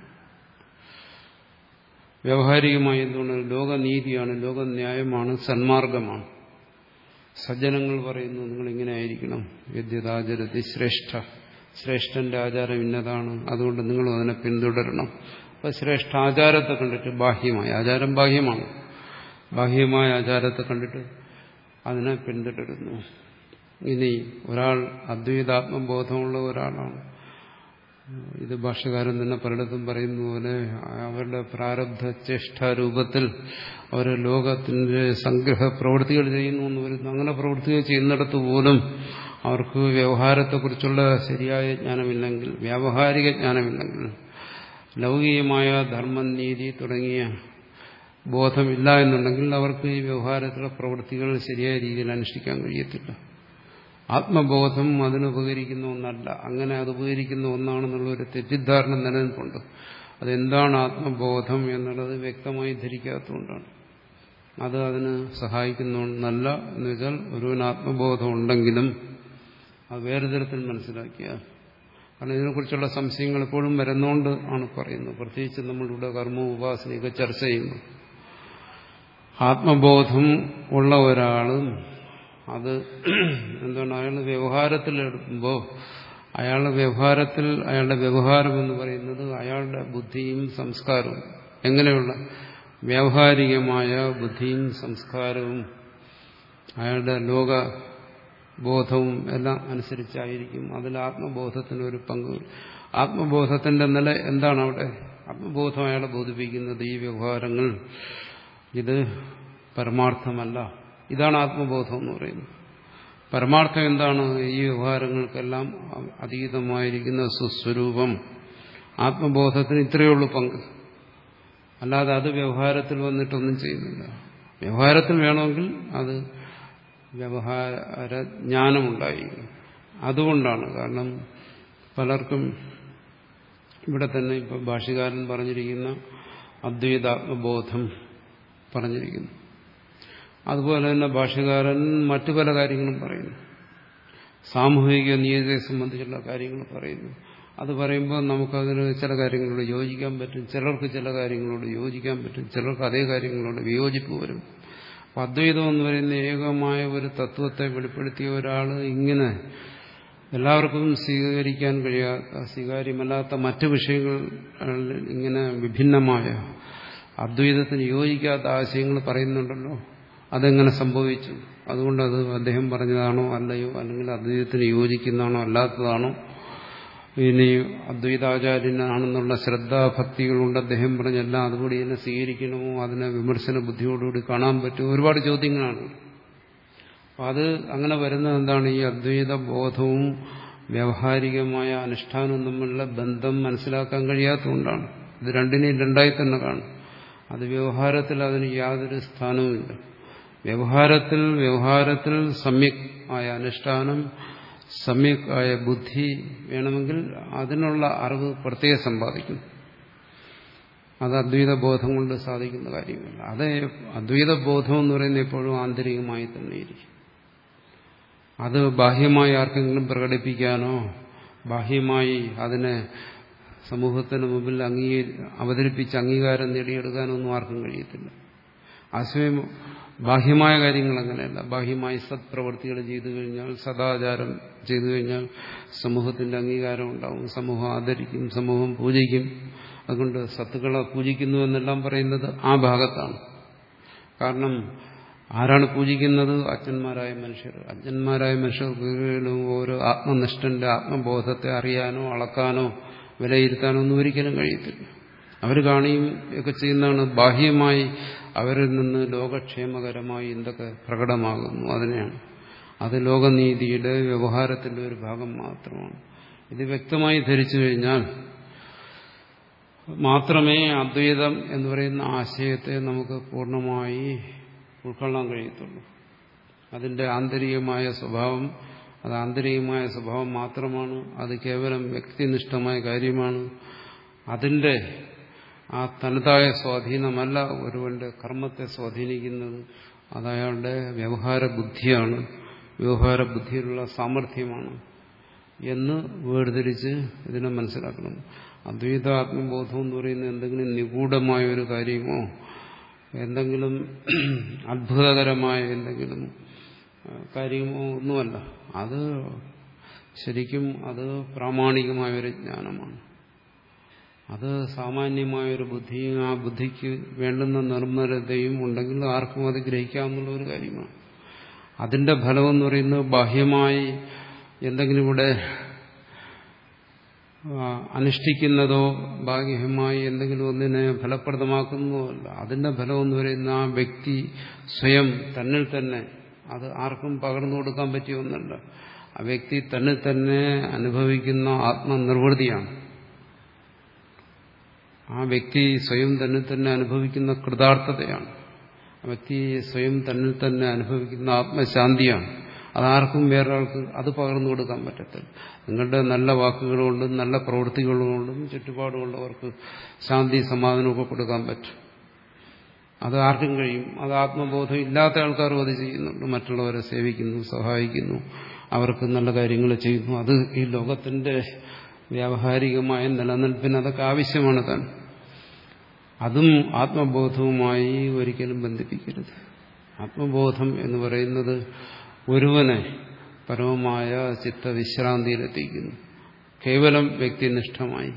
വ്യാവഹാരികമായി എന്തുകൊണ്ട്? ലോകനീതിയാണ്, ലോകന്യായമാണ്, സന്മാർഗമാണ്. സജ്ജനങ്ങൾ പറയുന്നു നിങ്ങളിങ്ങനെ ആയിരിക്കണം, യദ്യതാചരതി ശ്രേഷ്ഠ, ശ്രേഷ്ഠന്റെ ആചാരം ഇന്നതാണ്, അതുകൊണ്ട് നിങ്ങളും അതിനെ പിന്തുടരണം. അപ്പൊ ശ്രേഷ്ഠ ആചാരത്തെ കണ്ടിട്ട്, ബാഹ്യമായ ആചാരം ബാഹ്യമാണ്, ബാഹ്യമായ ആചാരത്തെ കണ്ടിട്ട് അതിനെ പിന്തുടരുന്നു. ഇനി ഒരാൾ അദ്വൈതാത്മബോധമുള്ള ഒരാളാണ്, ഇത് ഭാഷ്യകാരൻ തന്നെ പലയിടത്തും പറയുന്ന പോലെ അവരുടെ പ്രാരബ്ധ ചേഷ്ടാരൂപത്തിൽ അവർ ലോകത്തിന്റെ സംഗ്രഹ പ്രവൃത്തികൾ ചെയ്യുന്നു എന്ന് വരുന്നു. അങ്ങനെ പ്രവൃത്തികൾ ചെയ്യുന്നിടത്ത് പോലും അവർക്ക് വ്യവഹാരത്തെക്കുറിച്ചുള്ള ശരിയായ ജ്ഞാനമില്ലെങ്കിൽ, വ്യാവഹാരിക ജ്ഞാനമില്ലെങ്കിൽ, ലൗകികമായ ധർമ്മം നീതി തുടങ്ങിയ ബോധമില്ല എന്നുണ്ടെങ്കിൽ അവർക്ക് ഈ വ്യവഹാരത്തിലെ പ്രവൃത്തികൾ ശരിയായ രീതിയിൽ അനുഷ്ഠിക്കാൻ കഴിയത്തില്ല. ആത്മബോധം അതിനുപകരിക്കുന്ന ഒന്നല്ല. അങ്ങനെ അത് ഉപകരിക്കുന്ന ഒന്നാണെന്നുള്ള ഒരു തെറ്റിദ്ധാരണ നിലനിൽപ്പുണ്ട്. അതെന്താണ് ആത്മബോധം എന്നുള്ളത് വ്യക്തമായി ധരിക്കാത്തതുകൊണ്ടാണ്. അത് അതിന് സഹായിക്കുന്ന ഒന്നല്ല. എന്ന് വെച്ചാൽ ഒരുവന് ആത്മബോധം ഉണ്ടെങ്കിലും അത് വേറെ തരത്തിൽ മനസ്സിലാക്കിയാൽ, കാരണം ഇതിനെക്കുറിച്ചുള്ള സംശയങ്ങൾ എപ്പോഴും വരുന്നതുകൊണ്ട് ആണ് പറയുന്നത്. പ്രത്യേകിച്ച് നമ്മളിവിടെ കർമ്മ ഉപാസനയൊക്കെ ചർച്ച ചെയ്യുന്നു. ആത്മബോധം ഉള്ള ഒരാളും അത് എന്താണ് അയാൾ വ്യവഹാരത്തിൽ എടുക്കുമ്പോൾ അയാളുടെ വ്യവഹാരത്തിൽ അയാളുടെ വ്യവഹാരം എന്ന് പറയുന്നത് അയാളുടെ ബുദ്ധിയും സംസ്കാരവും, എങ്ങനെയുള്ള വ്യാവഹാരികമായ ബുദ്ധിയും സംസ്കാരവും അയാളുടെ ലോകബോധവും എല്ലാം അനുസരിച്ചായിരിക്കും. അതിൽ ആത്മബോധത്തിനൊരു പങ്ക്. ആത്മബോധത്തിന്റെ നില എന്താണ് അവിടെ? ആത്മബോധം അയാളെ ബോധിപ്പിക്കുന്നത് ഈ വ്യവഹാരങ്ങൾ ഇത് പരമാർത്ഥമല്ല. ഇതാണ് ആത്മബോധം എന്ന് പറയുന്നത്. പരമാർത്ഥം എന്താണ്? ഈ വ്യവഹാരങ്ങൾക്കെല്ലാം അതീതമായിരിക്കുന്ന സ്വസ്വരൂപം. ആത്മബോധത്തിന് ഇത്രയേ ഉള്ളൂ പങ്ക്. അല്ലാതെ അത് വ്യവഹാരത്തിൽ വന്നിട്ടൊന്നും ചെയ്യുന്നില്ല. വ്യവഹാരത്തിൽ വേണമെങ്കിൽ അത് വ്യവഹാര ജ്ഞാനമുണ്ടായിരിക്കും. അതുകൊണ്ടാണ്. കാരണം പലർക്കും ഇവിടെ തന്നെ ഇപ്പൊ ഭാഷ്യകാരൻ പറഞ്ഞിരിക്കുന്ന അദ്വൈതാത്മബോധം പറഞ്ഞിരിക്കുന്നു. അതുപോലെ തന്നെ ഭാഷ്യകാരൻ മറ്റു പല കാര്യങ്ങളും പറയുന്നു. സാമൂഹിക നീതിയെ സംബന്ധിച്ചുള്ള കാര്യങ്ങൾ പറയുന്നു. അത് പറയുമ്പോൾ നമുക്കതിന് ചില കാര്യങ്ങളോട് യോജിക്കാൻ പറ്റും, ചിലർക്ക് ചില കാര്യങ്ങളോട് യോജിക്കാൻ പറ്റും, ചിലർക്ക് അതേ കാര്യങ്ങളോട് വിയോജിപ്പ് വരും. അപ്പം അദ്വൈതം എന്ന് പറയുന്ന ഏകമായ ഒരു തത്വത്തെ വെളിപ്പെടുത്തിയ ഒരാൾ ഇങ്ങനെ എല്ലാവർക്കും സ്വീകരിക്കാൻ കഴിയാത്ത, സ്വീകാര്യമല്ലാത്ത മറ്റു വിഷയങ്ങൾ ഇങ്ങനെ വിഭിന്നമായ അദ്വൈതത്തിന് യോജിക്കാത്ത ആശയങ്ങൾ പറയുന്നുണ്ടല്ലോ. അതെങ്ങനെ സംഭവിച്ചു? അതുകൊണ്ടത് അദ്ദേഹം പറഞ്ഞതാണോ അല്ലയോ, അല്ലെങ്കിൽ അദ്വൈതത്തിന് യോജിക്കുന്നതാണോ അല്ലാത്തതാണോ, ഇനി അദ്വൈതാചാര്യനാണെന്നുള്ള ശ്രദ്ധാഭക്തികളുണ്ട് അദ്ദേഹം പറഞ്ഞെല്ലാം അതുകൂടി തന്നെ സ്വീകരിക്കണമോ, അതിനെ വിമർശന ബുദ്ധിയോടുകൂടി കാണാൻ പറ്റുമോ, ഒരുപാട് ചോദ്യങ്ങളാണ്. അപ്പം അത് അങ്ങനെ വരുന്നത് എന്താണ്? ഈ അദ്വൈത ബോധവും വ്യാവഹാരികമായ അനുഷ്ഠാനവും തമ്മിലുള്ള ബന്ധം മനസ്സിലാക്കാൻ കഴിയാത്തതുകൊണ്ടാണ്. ഇത് രണ്ടിനെയും രണ്ടായി തന്നെ കാണും. അത് വ്യവഹാരത്തിൽ അതിന് യാതൊരു സ്ഥാനവുമില്ല. വ്യവഹാരത്തിൽ വ്യവഹാരത്തിൽ സമ്യക് ആയ അനുഷ്ഠാനം, സമ്യക് ആയ ബുദ്ധി വേണമെങ്കിൽ അതിനുള്ള അറിവ് പ്രത്യേകം സമ്പാദിക്കും. അത് അദ്വൈത ബോധം കൊണ്ട് സാധിക്കുന്ന കാര്യമല്ല. അത് അദ്വൈത ബോധം എന്ന് പറയുന്നത് എപ്പോഴും ആന്തരികമായി തന്നെ ഇരിക്കും. അത് ബാഹ്യമായി ആർക്കെങ്കിലും പ്രകടിപ്പിക്കാനോ ബാഹ്യമായി അതിനെ സമൂഹത്തിന് മുമ്പിൽ അംഗീ അവതരിപ്പിച്ച് അംഗീകാരം നേടിയെടുക്കാനൊന്നും ആർക്കും കഴിയത്തില്ല. അസ്വയം ബാഹ്യമായ കാര്യങ്ങൾ അങ്ങനെയല്ല. ബാഹ്യമായി സത്പ്രവൃത്തികൾ ചെയ്തു കഴിഞ്ഞാൽ, സദാചാരം ചെയ്തു കഴിഞ്ഞാൽ സമൂഹത്തിന്റെ അംഗീകാരം ഉണ്ടാവും, സമൂഹം ആദരിക്കും, സമൂഹം പൂജിക്കും. അതുകൊണ്ട് സത്തുക്കളെ പൂജിക്കുന്നു എന്നെല്ലാം പറയുന്നത് ആ ഭാഗത്താണ്. കാരണം ആരാണ് പൂജിക്കുന്നത്? അജ്ഞന്മാരായ മനുഷ്യർ. അജ്ഞന്മാരായ മനുഷ്യർക്ക് ഒരു ആത്മനിഷ്ഠന്റെ ആത്മബോധത്തെ അറിയാനോ അളക്കാനോ വിലയിരുത്താനോ ഒന്നും ഒരിക്കലും കഴിയത്തില്ല. അവർ കാണുകയും ഒക്കെ ചെയ്യുന്നതാണ് ബാഹ്യമായി അവരിൽ നിന്ന് ലോകക്ഷേമകരമായി എന്തൊക്കെ പ്രകടമാകുന്നു അതിനെയാണ്. അത് ലോകനീതിയുടെ വ്യവഹാരത്തിന്റെ ഒരു ഭാഗം മാത്രമാണ്. ഇത് വ്യക്തമായി ധരിച്ചു കഴിഞ്ഞാൽ മാത്രമേ അദ്വൈതം എന്ന് പറയുന്ന ആശയത്തെ നമുക്ക് പൂർണ്ണമായി ഉൾക്കൊള്ളാൻ കഴിയത്തുള്ളൂ. അതിന്റെ ആന്തരികമായ സ്വഭാവം അത് ആന്തരികമായ സ്വഭാവം മാത്രമാണ്. അത് കേവലം വ്യക്തിനിഷ്ഠമായ കാര്യമാണ്. അതിന്റെ ആ തനതായ സ്വാധീനമല്ല ഒരുവന്റെ കർമ്മത്തെ സ്വാധീനിക്കുന്നത്. അത് അയാളുടെ വ്യവഹാര ബുദ്ധിയാണ്, വ്യവഹാര ബുദ്ധിയിലുള്ള സാമർഥ്യമാണ് എന്ന് വേർതിരിച്ച് ഇതിനെ മനസ്സിലാക്കണം. അദ്വൈത ആത്മബോധം എന്ന് പറയുന്നത് എന്തെങ്കിലും നിഗൂഢമായ ഒരു കാര്യമോ എന്തെങ്കിലും അത്ഭുതകരമായ എന്തെങ്കിലും കാര്യമോ ഒന്നുമല്ല. അത് ശരിക്കും അത് പ്രാമാണികമായ ഒരു ജ്ഞാനമാണ്. അത് സാമാന്യമായൊരു ബുദ്ധിയും ആ ബുദ്ധിക്ക് വേണ്ടുന്ന നിർമ്മലതയും ഉണ്ടെങ്കിൽ ആർക്കും അത് ഗ്രഹിക്കാവുന്ന ഒരു കാര്യമാണ്. അതിന്റെ ഫലമെന്ന് പറയുന്നത് ബാഹ്യമായി എന്തെങ്കിലും ഇവിടെ അനുഷ്ഠിക്കുന്നതോ ബാഹ്യമായി എന്തെങ്കിലും ഒന്നിനെ ഫലപ്രദമാക്കുന്നതോ അല്ല. അതിന്റെ ഫലമെന്ന് പറയുന്ന ആ വ്യക്തി സ്വയം തന്നിൽ തന്നെ അത് ആർക്കും പകർന്നു കൊടുക്കാൻ പറ്റിയ ഒന്നല്ല. ആ വ്യക്തി തന്നിൽ തന്നെ അനുഭവിക്കുന്ന ആത്മനിർവൃതിയാണ്. ആ വ്യക്തി സ്വയം തന്നിൽ തന്നെ അനുഭവിക്കുന്ന കൃതാർത്ഥതയാണ്. ആ വ്യക്തി സ്വയം തന്നിൽ തന്നെ അനുഭവിക്കുന്ന ആത്മശാന്തിയാണ്. അതാർക്കും വേറൊരാൾക്ക് അത് പകർന്നു കൊടുക്കാൻ പറ്റത്തില്ല. നിങ്ങളുടെ നല്ല വാക്കുകളുകൊണ്ടും നല്ല പ്രവൃത്തികളുകൊണ്ടും ചുറ്റുപാടുമുള്ളവർക്ക് ശാന്തി സമാധാനമൊക്കെ കൊടുക്കാൻ പറ്റും. അത് ആർക്കും കഴിയും. അത് ആത്മബോധം ഇല്ലാത്ത ആൾക്കാരും അത് ചെയ്യുന്നുണ്ട്. മറ്റുള്ളവരെ സേവിക്കുന്നു, സഹായിക്കുന്നു, അവർക്ക് നല്ല കാര്യങ്ങൾ ചെയ്യുന്നു. അത് ഈ ലോകത്തിന്റെ വ്യാവഹാരികമായ നിലനിൽപ്പിന് അതൊക്കെ ആവശ്യമാണ് താൻ. അതും ആത്മബോധവുമായി ഒരിക്കലും ബന്ധിപ്പിക്കരുത്. ആത്മബോധം എന്ന് പറയുന്നത് ഒരുവനെ പരമമായ ചിത്തവിശ്രാന്തിയിലെത്തിക്കുന്നു. കേവലം വ്യക്തിനിഷ്ഠമായി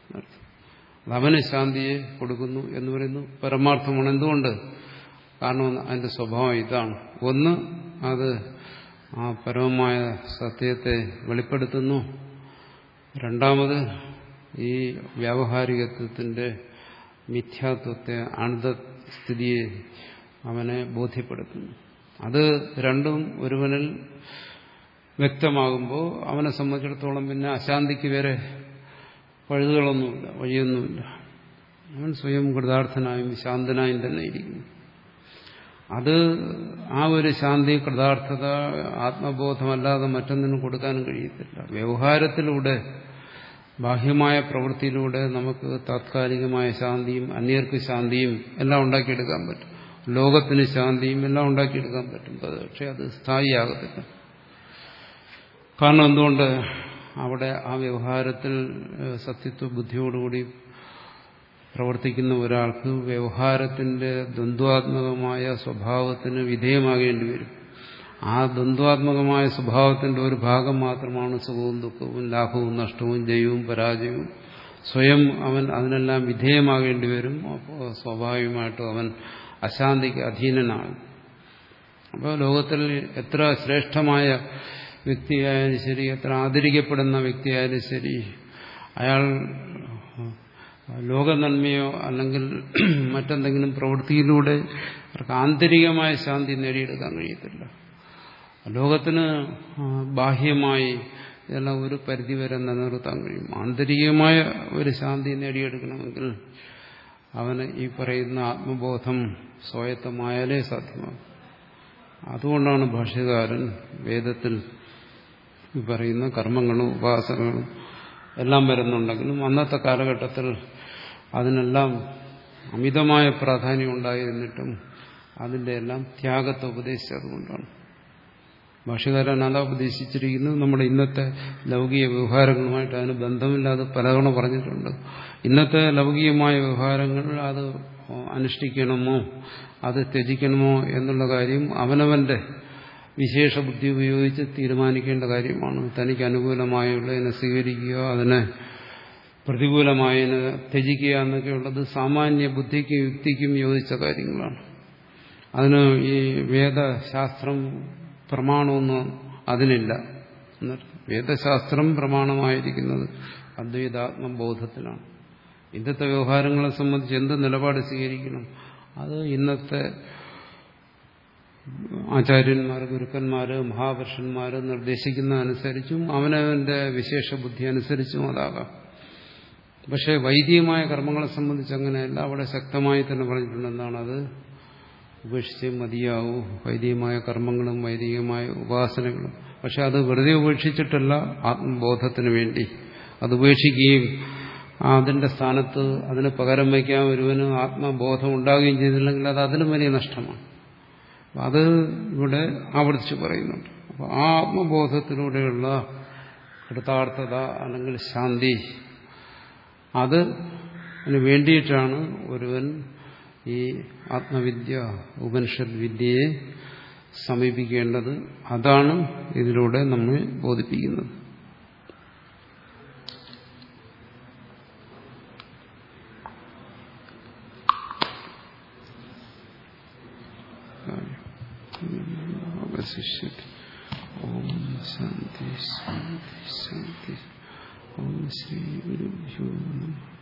അവന് ശാന്തിയെ കൊടുക്കുന്നു എന്ന് പറയുന്നു പരമാർത്ഥമാണ്. എന്തുകൊണ്ട്? കാരണം അതിന്റെ സ്വഭാവം ഇതാണ്. ഒന്ന്, അത് ആ പരമമായ സത്യത്തെ വെളിപ്പെടുത്തുന്നു. രണ്ടാമത്, ഈ വ്യാവഹാരികത്വത്തിന്റെ മിഥ്യാത്വത്തെ, അനന്തസ്ഥിതിയെ അവനെ ബോധ്യപ്പെടുത്തുന്നു. അത് രണ്ടും ഒരുവനിൽ വ്യക്തമാകുമ്പോൾ അവനെ സംബന്ധിച്ചിടത്തോളം പിന്നെ അശാന്തിക്ക് വേറെ പഴുതുകളൊന്നുമില്ല, വഴിയൊന്നുമില്ല. അവൻ സ്വയം കൃതാർത്ഥനായും ശാന്തനായും തന്നെ ഇരിക്കുന്നു. അത് ആ ഒരു ശാന്തി, കൃതാർത്ഥത ആത്മബോധമല്ലാതെ മറ്റൊന്നിനും കൊടുക്കാനും കഴിയത്തില്ല. വ്യവഹാരത്തിലൂടെ, ബാഹ്യമായ പ്രവൃത്തിയിലൂടെ നമുക്ക് താത്കാലികമായ ശാന്തിയും അന്യർക്ക് ശാന്തിയും എല്ലാം ഉണ്ടാക്കിയെടുക്കാൻ പറ്റും. ലോകത്തിന് ശാന്തിയും എല്ലാം ഉണ്ടാക്കിയെടുക്കാൻ പറ്റും. പക്ഷെ അത് സ്ഥായിയാകത്തില്ല. കാരണം എന്തുകൊണ്ട്? അവിടെ ആ വ്യവഹാരത്തിൽ സത്യത്വ ബുദ്ധിയോടുകൂടി പ്രവർത്തിക്കുന്ന ഒരാൾക്ക് വ്യവഹാരത്തിന്റെ ദ്വന്ദ്വാത്മകമായ സ്വഭാവത്തിന് വിധേയമാകേണ്ടി വരും. ആ ദ്വന്ദ്വാത്മകമായ സ്വഭാവത്തിന്റെ ഒരു ഭാഗം മാത്രമാണ് സുഖവും ദുഃഖവും, ലാഭവും നഷ്ടവും, ജയവും പരാജയവും. സ്വയം അവൻ അതിനെല്ലാം വിധേയമാകേണ്ടി വരും. അപ്പോൾ സ്വാഭാവികമായിട്ടും അവൻ അശാന്തിക്ക് അധീനനാകും. അപ്പോൾ ലോകത്തിൽ എത്ര ശ്രേഷ്ഠമായ വ്യക്തിയായാലും ശരി, എത്ര ആദരിക്കപ്പെടുന്ന വ്യക്തിയായാലും ശരി, അയാൾ ലോകനന്മയോ അല്ലെങ്കിൽ മറ്റെന്തെങ്കിലും പ്രവൃത്തിയിലൂടെ അവർക്ക് ആന്തരികമായ ശാന്തി നേടിയെടുക്കാൻ കഴിയത്തില്ല. ലോകത്തിന് ബാഹ്യമായി ഇതെല്ലാം ഒരു പരിധിവരെ നിലനിർത്താൻ കഴിയും. ആന്തരികമായ ഒരു ശാന്തി നേടിയെടുക്കണമെങ്കിൽ അവന് ഈ പറയുന്ന ആത്മബോധം സ്വായത്തമായാലേ സാധ്യമാകും. അതുകൊണ്ടാണ് ഭാഷ്യകാരൻ വേദത്തിൽ ഈ പറയുന്ന കർമ്മങ്ങളും ഉപാസനകളും എല്ലാം വരുന്നുണ്ടെങ്കിലും അന്നത്തെ കാലഘട്ടത്തിൽ അതിനെല്ലാം അമിതമായ പ്രാധാന്യം ഉണ്ടായിരുന്നിട്ടും അതിൻ്റെ എല്ലാം ത്യാഗത്തെ ഉപദേശിച്ചതുകൊണ്ടാണ്. ഭാഷ്യകാരൻ അതാ ഉപദേശിച്ചിരിക്കുന്നത്. നമ്മുടെ ഇന്നത്തെ ലൗകിക വ്യവഹാരങ്ങളുമായിട്ട് അതിന് ബന്ധമില്ലാതെ പലതവണ പറഞ്ഞിട്ടുണ്ട്. ഇന്നത്തെ ലൗകികമായ വ്യവഹാരങ്ങൾ അത് അനുഷ്ഠിക്കണമോ അത് ത്യജിക്കണമോ എന്നുള്ള കാര്യം അവനവന്റെ വിശേഷ ബുദ്ധി ഉപയോഗിച്ച് തീരുമാനിക്കേണ്ട കാര്യമാണ്. തനിക്ക് അനുകൂലമായുള്ളതിനെ സ്വീകരിക്കുക, അതിനെ പ്രതികൂലമായതിനെ ത്യജിക്കുക എന്നൊക്കെയുള്ളത് സാമാന്യ ബുദ്ധിക്കും യുക്തിക്കും യോജിച്ച കാര്യങ്ങളാണ്. അതിന് ഈ വേദശാസ്ത്രം പ്രമാണമൊന്നും അതിനില്ല. വേദശാസ്ത്രം പ്രമാണമായിരിക്കുന്നത് അദ്വൈതാത്മബോധത്തിലാണ്. ഇന്നത്തെ വ്യവഹാരങ്ങളെ സംബന്ധിച്ച് എന്ത് നിലപാട് സ്വീകരിക്കണം, അത് ഇന്നത്തെ ആചാര്യന്മാർ, ഗുരുക്കന്മാര്, മഹാപുരുഷന്മാര് നിർദ്ദേശിക്കുന്ന അനുസരിച്ചും അവനവന്റെ വിശേഷ ബുദ്ധി അനുസരിച്ചും അതാകാം. പക്ഷെ വൈദികമായ കർമ്മങ്ങളെ സംബന്ധിച്ച് അങ്ങനെയല്ല. അവിടെ ശക്തമായി തന്നെ പറഞ്ഞിട്ടുണ്ട് എന്താണ്, അത് ഉപേക്ഷിച്ച് മതിയാവൂ. വൈദികമായ കർമ്മങ്ങളും വൈദികമായ ഉപാസനകളും. പക്ഷെ അത് വെറുതെ ഉപേക്ഷിച്ചിട്ടല്ല, ആത്മബോധത്തിന് വേണ്ടി അത് ഉപേക്ഷിക്കുകയും അതിന്റെ സ്ഥാനത്ത് അതിന് പകരം വയ്ക്കാൻ ഒരുവന് ആത്മബോധം ഉണ്ടാകുകയും ചെയ്തില്ലെങ്കിൽ അത് അതിലും വലിയ നഷ്ടമാണ്. അത് ഇവിടെ ആവർത്തിച്ച് പറയുന്നുണ്ട്. അപ്പോൾ ആ ആത്മബോധത്തിലൂടെയുള്ള കൃതാർത്ഥത അല്ലെങ്കിൽ ശാന്തി, അത് അതിന് വേണ്ടിയിട്ടാണ് ഒരുവൻ ഈ ആത്മവിദ്യ, ഉപനിഷത് വിദ്യയെ സമീപിക്കേണ്ടത്. അതാണ് ഇതിലൂടെ നമ്മെ ബോധിപ്പിക്കുന്നത്. ഓം ശാന്തി ശാന്തി ശാന്തി. ഓം ശ്രീ ഗുരുഭ്യോ നമഃ.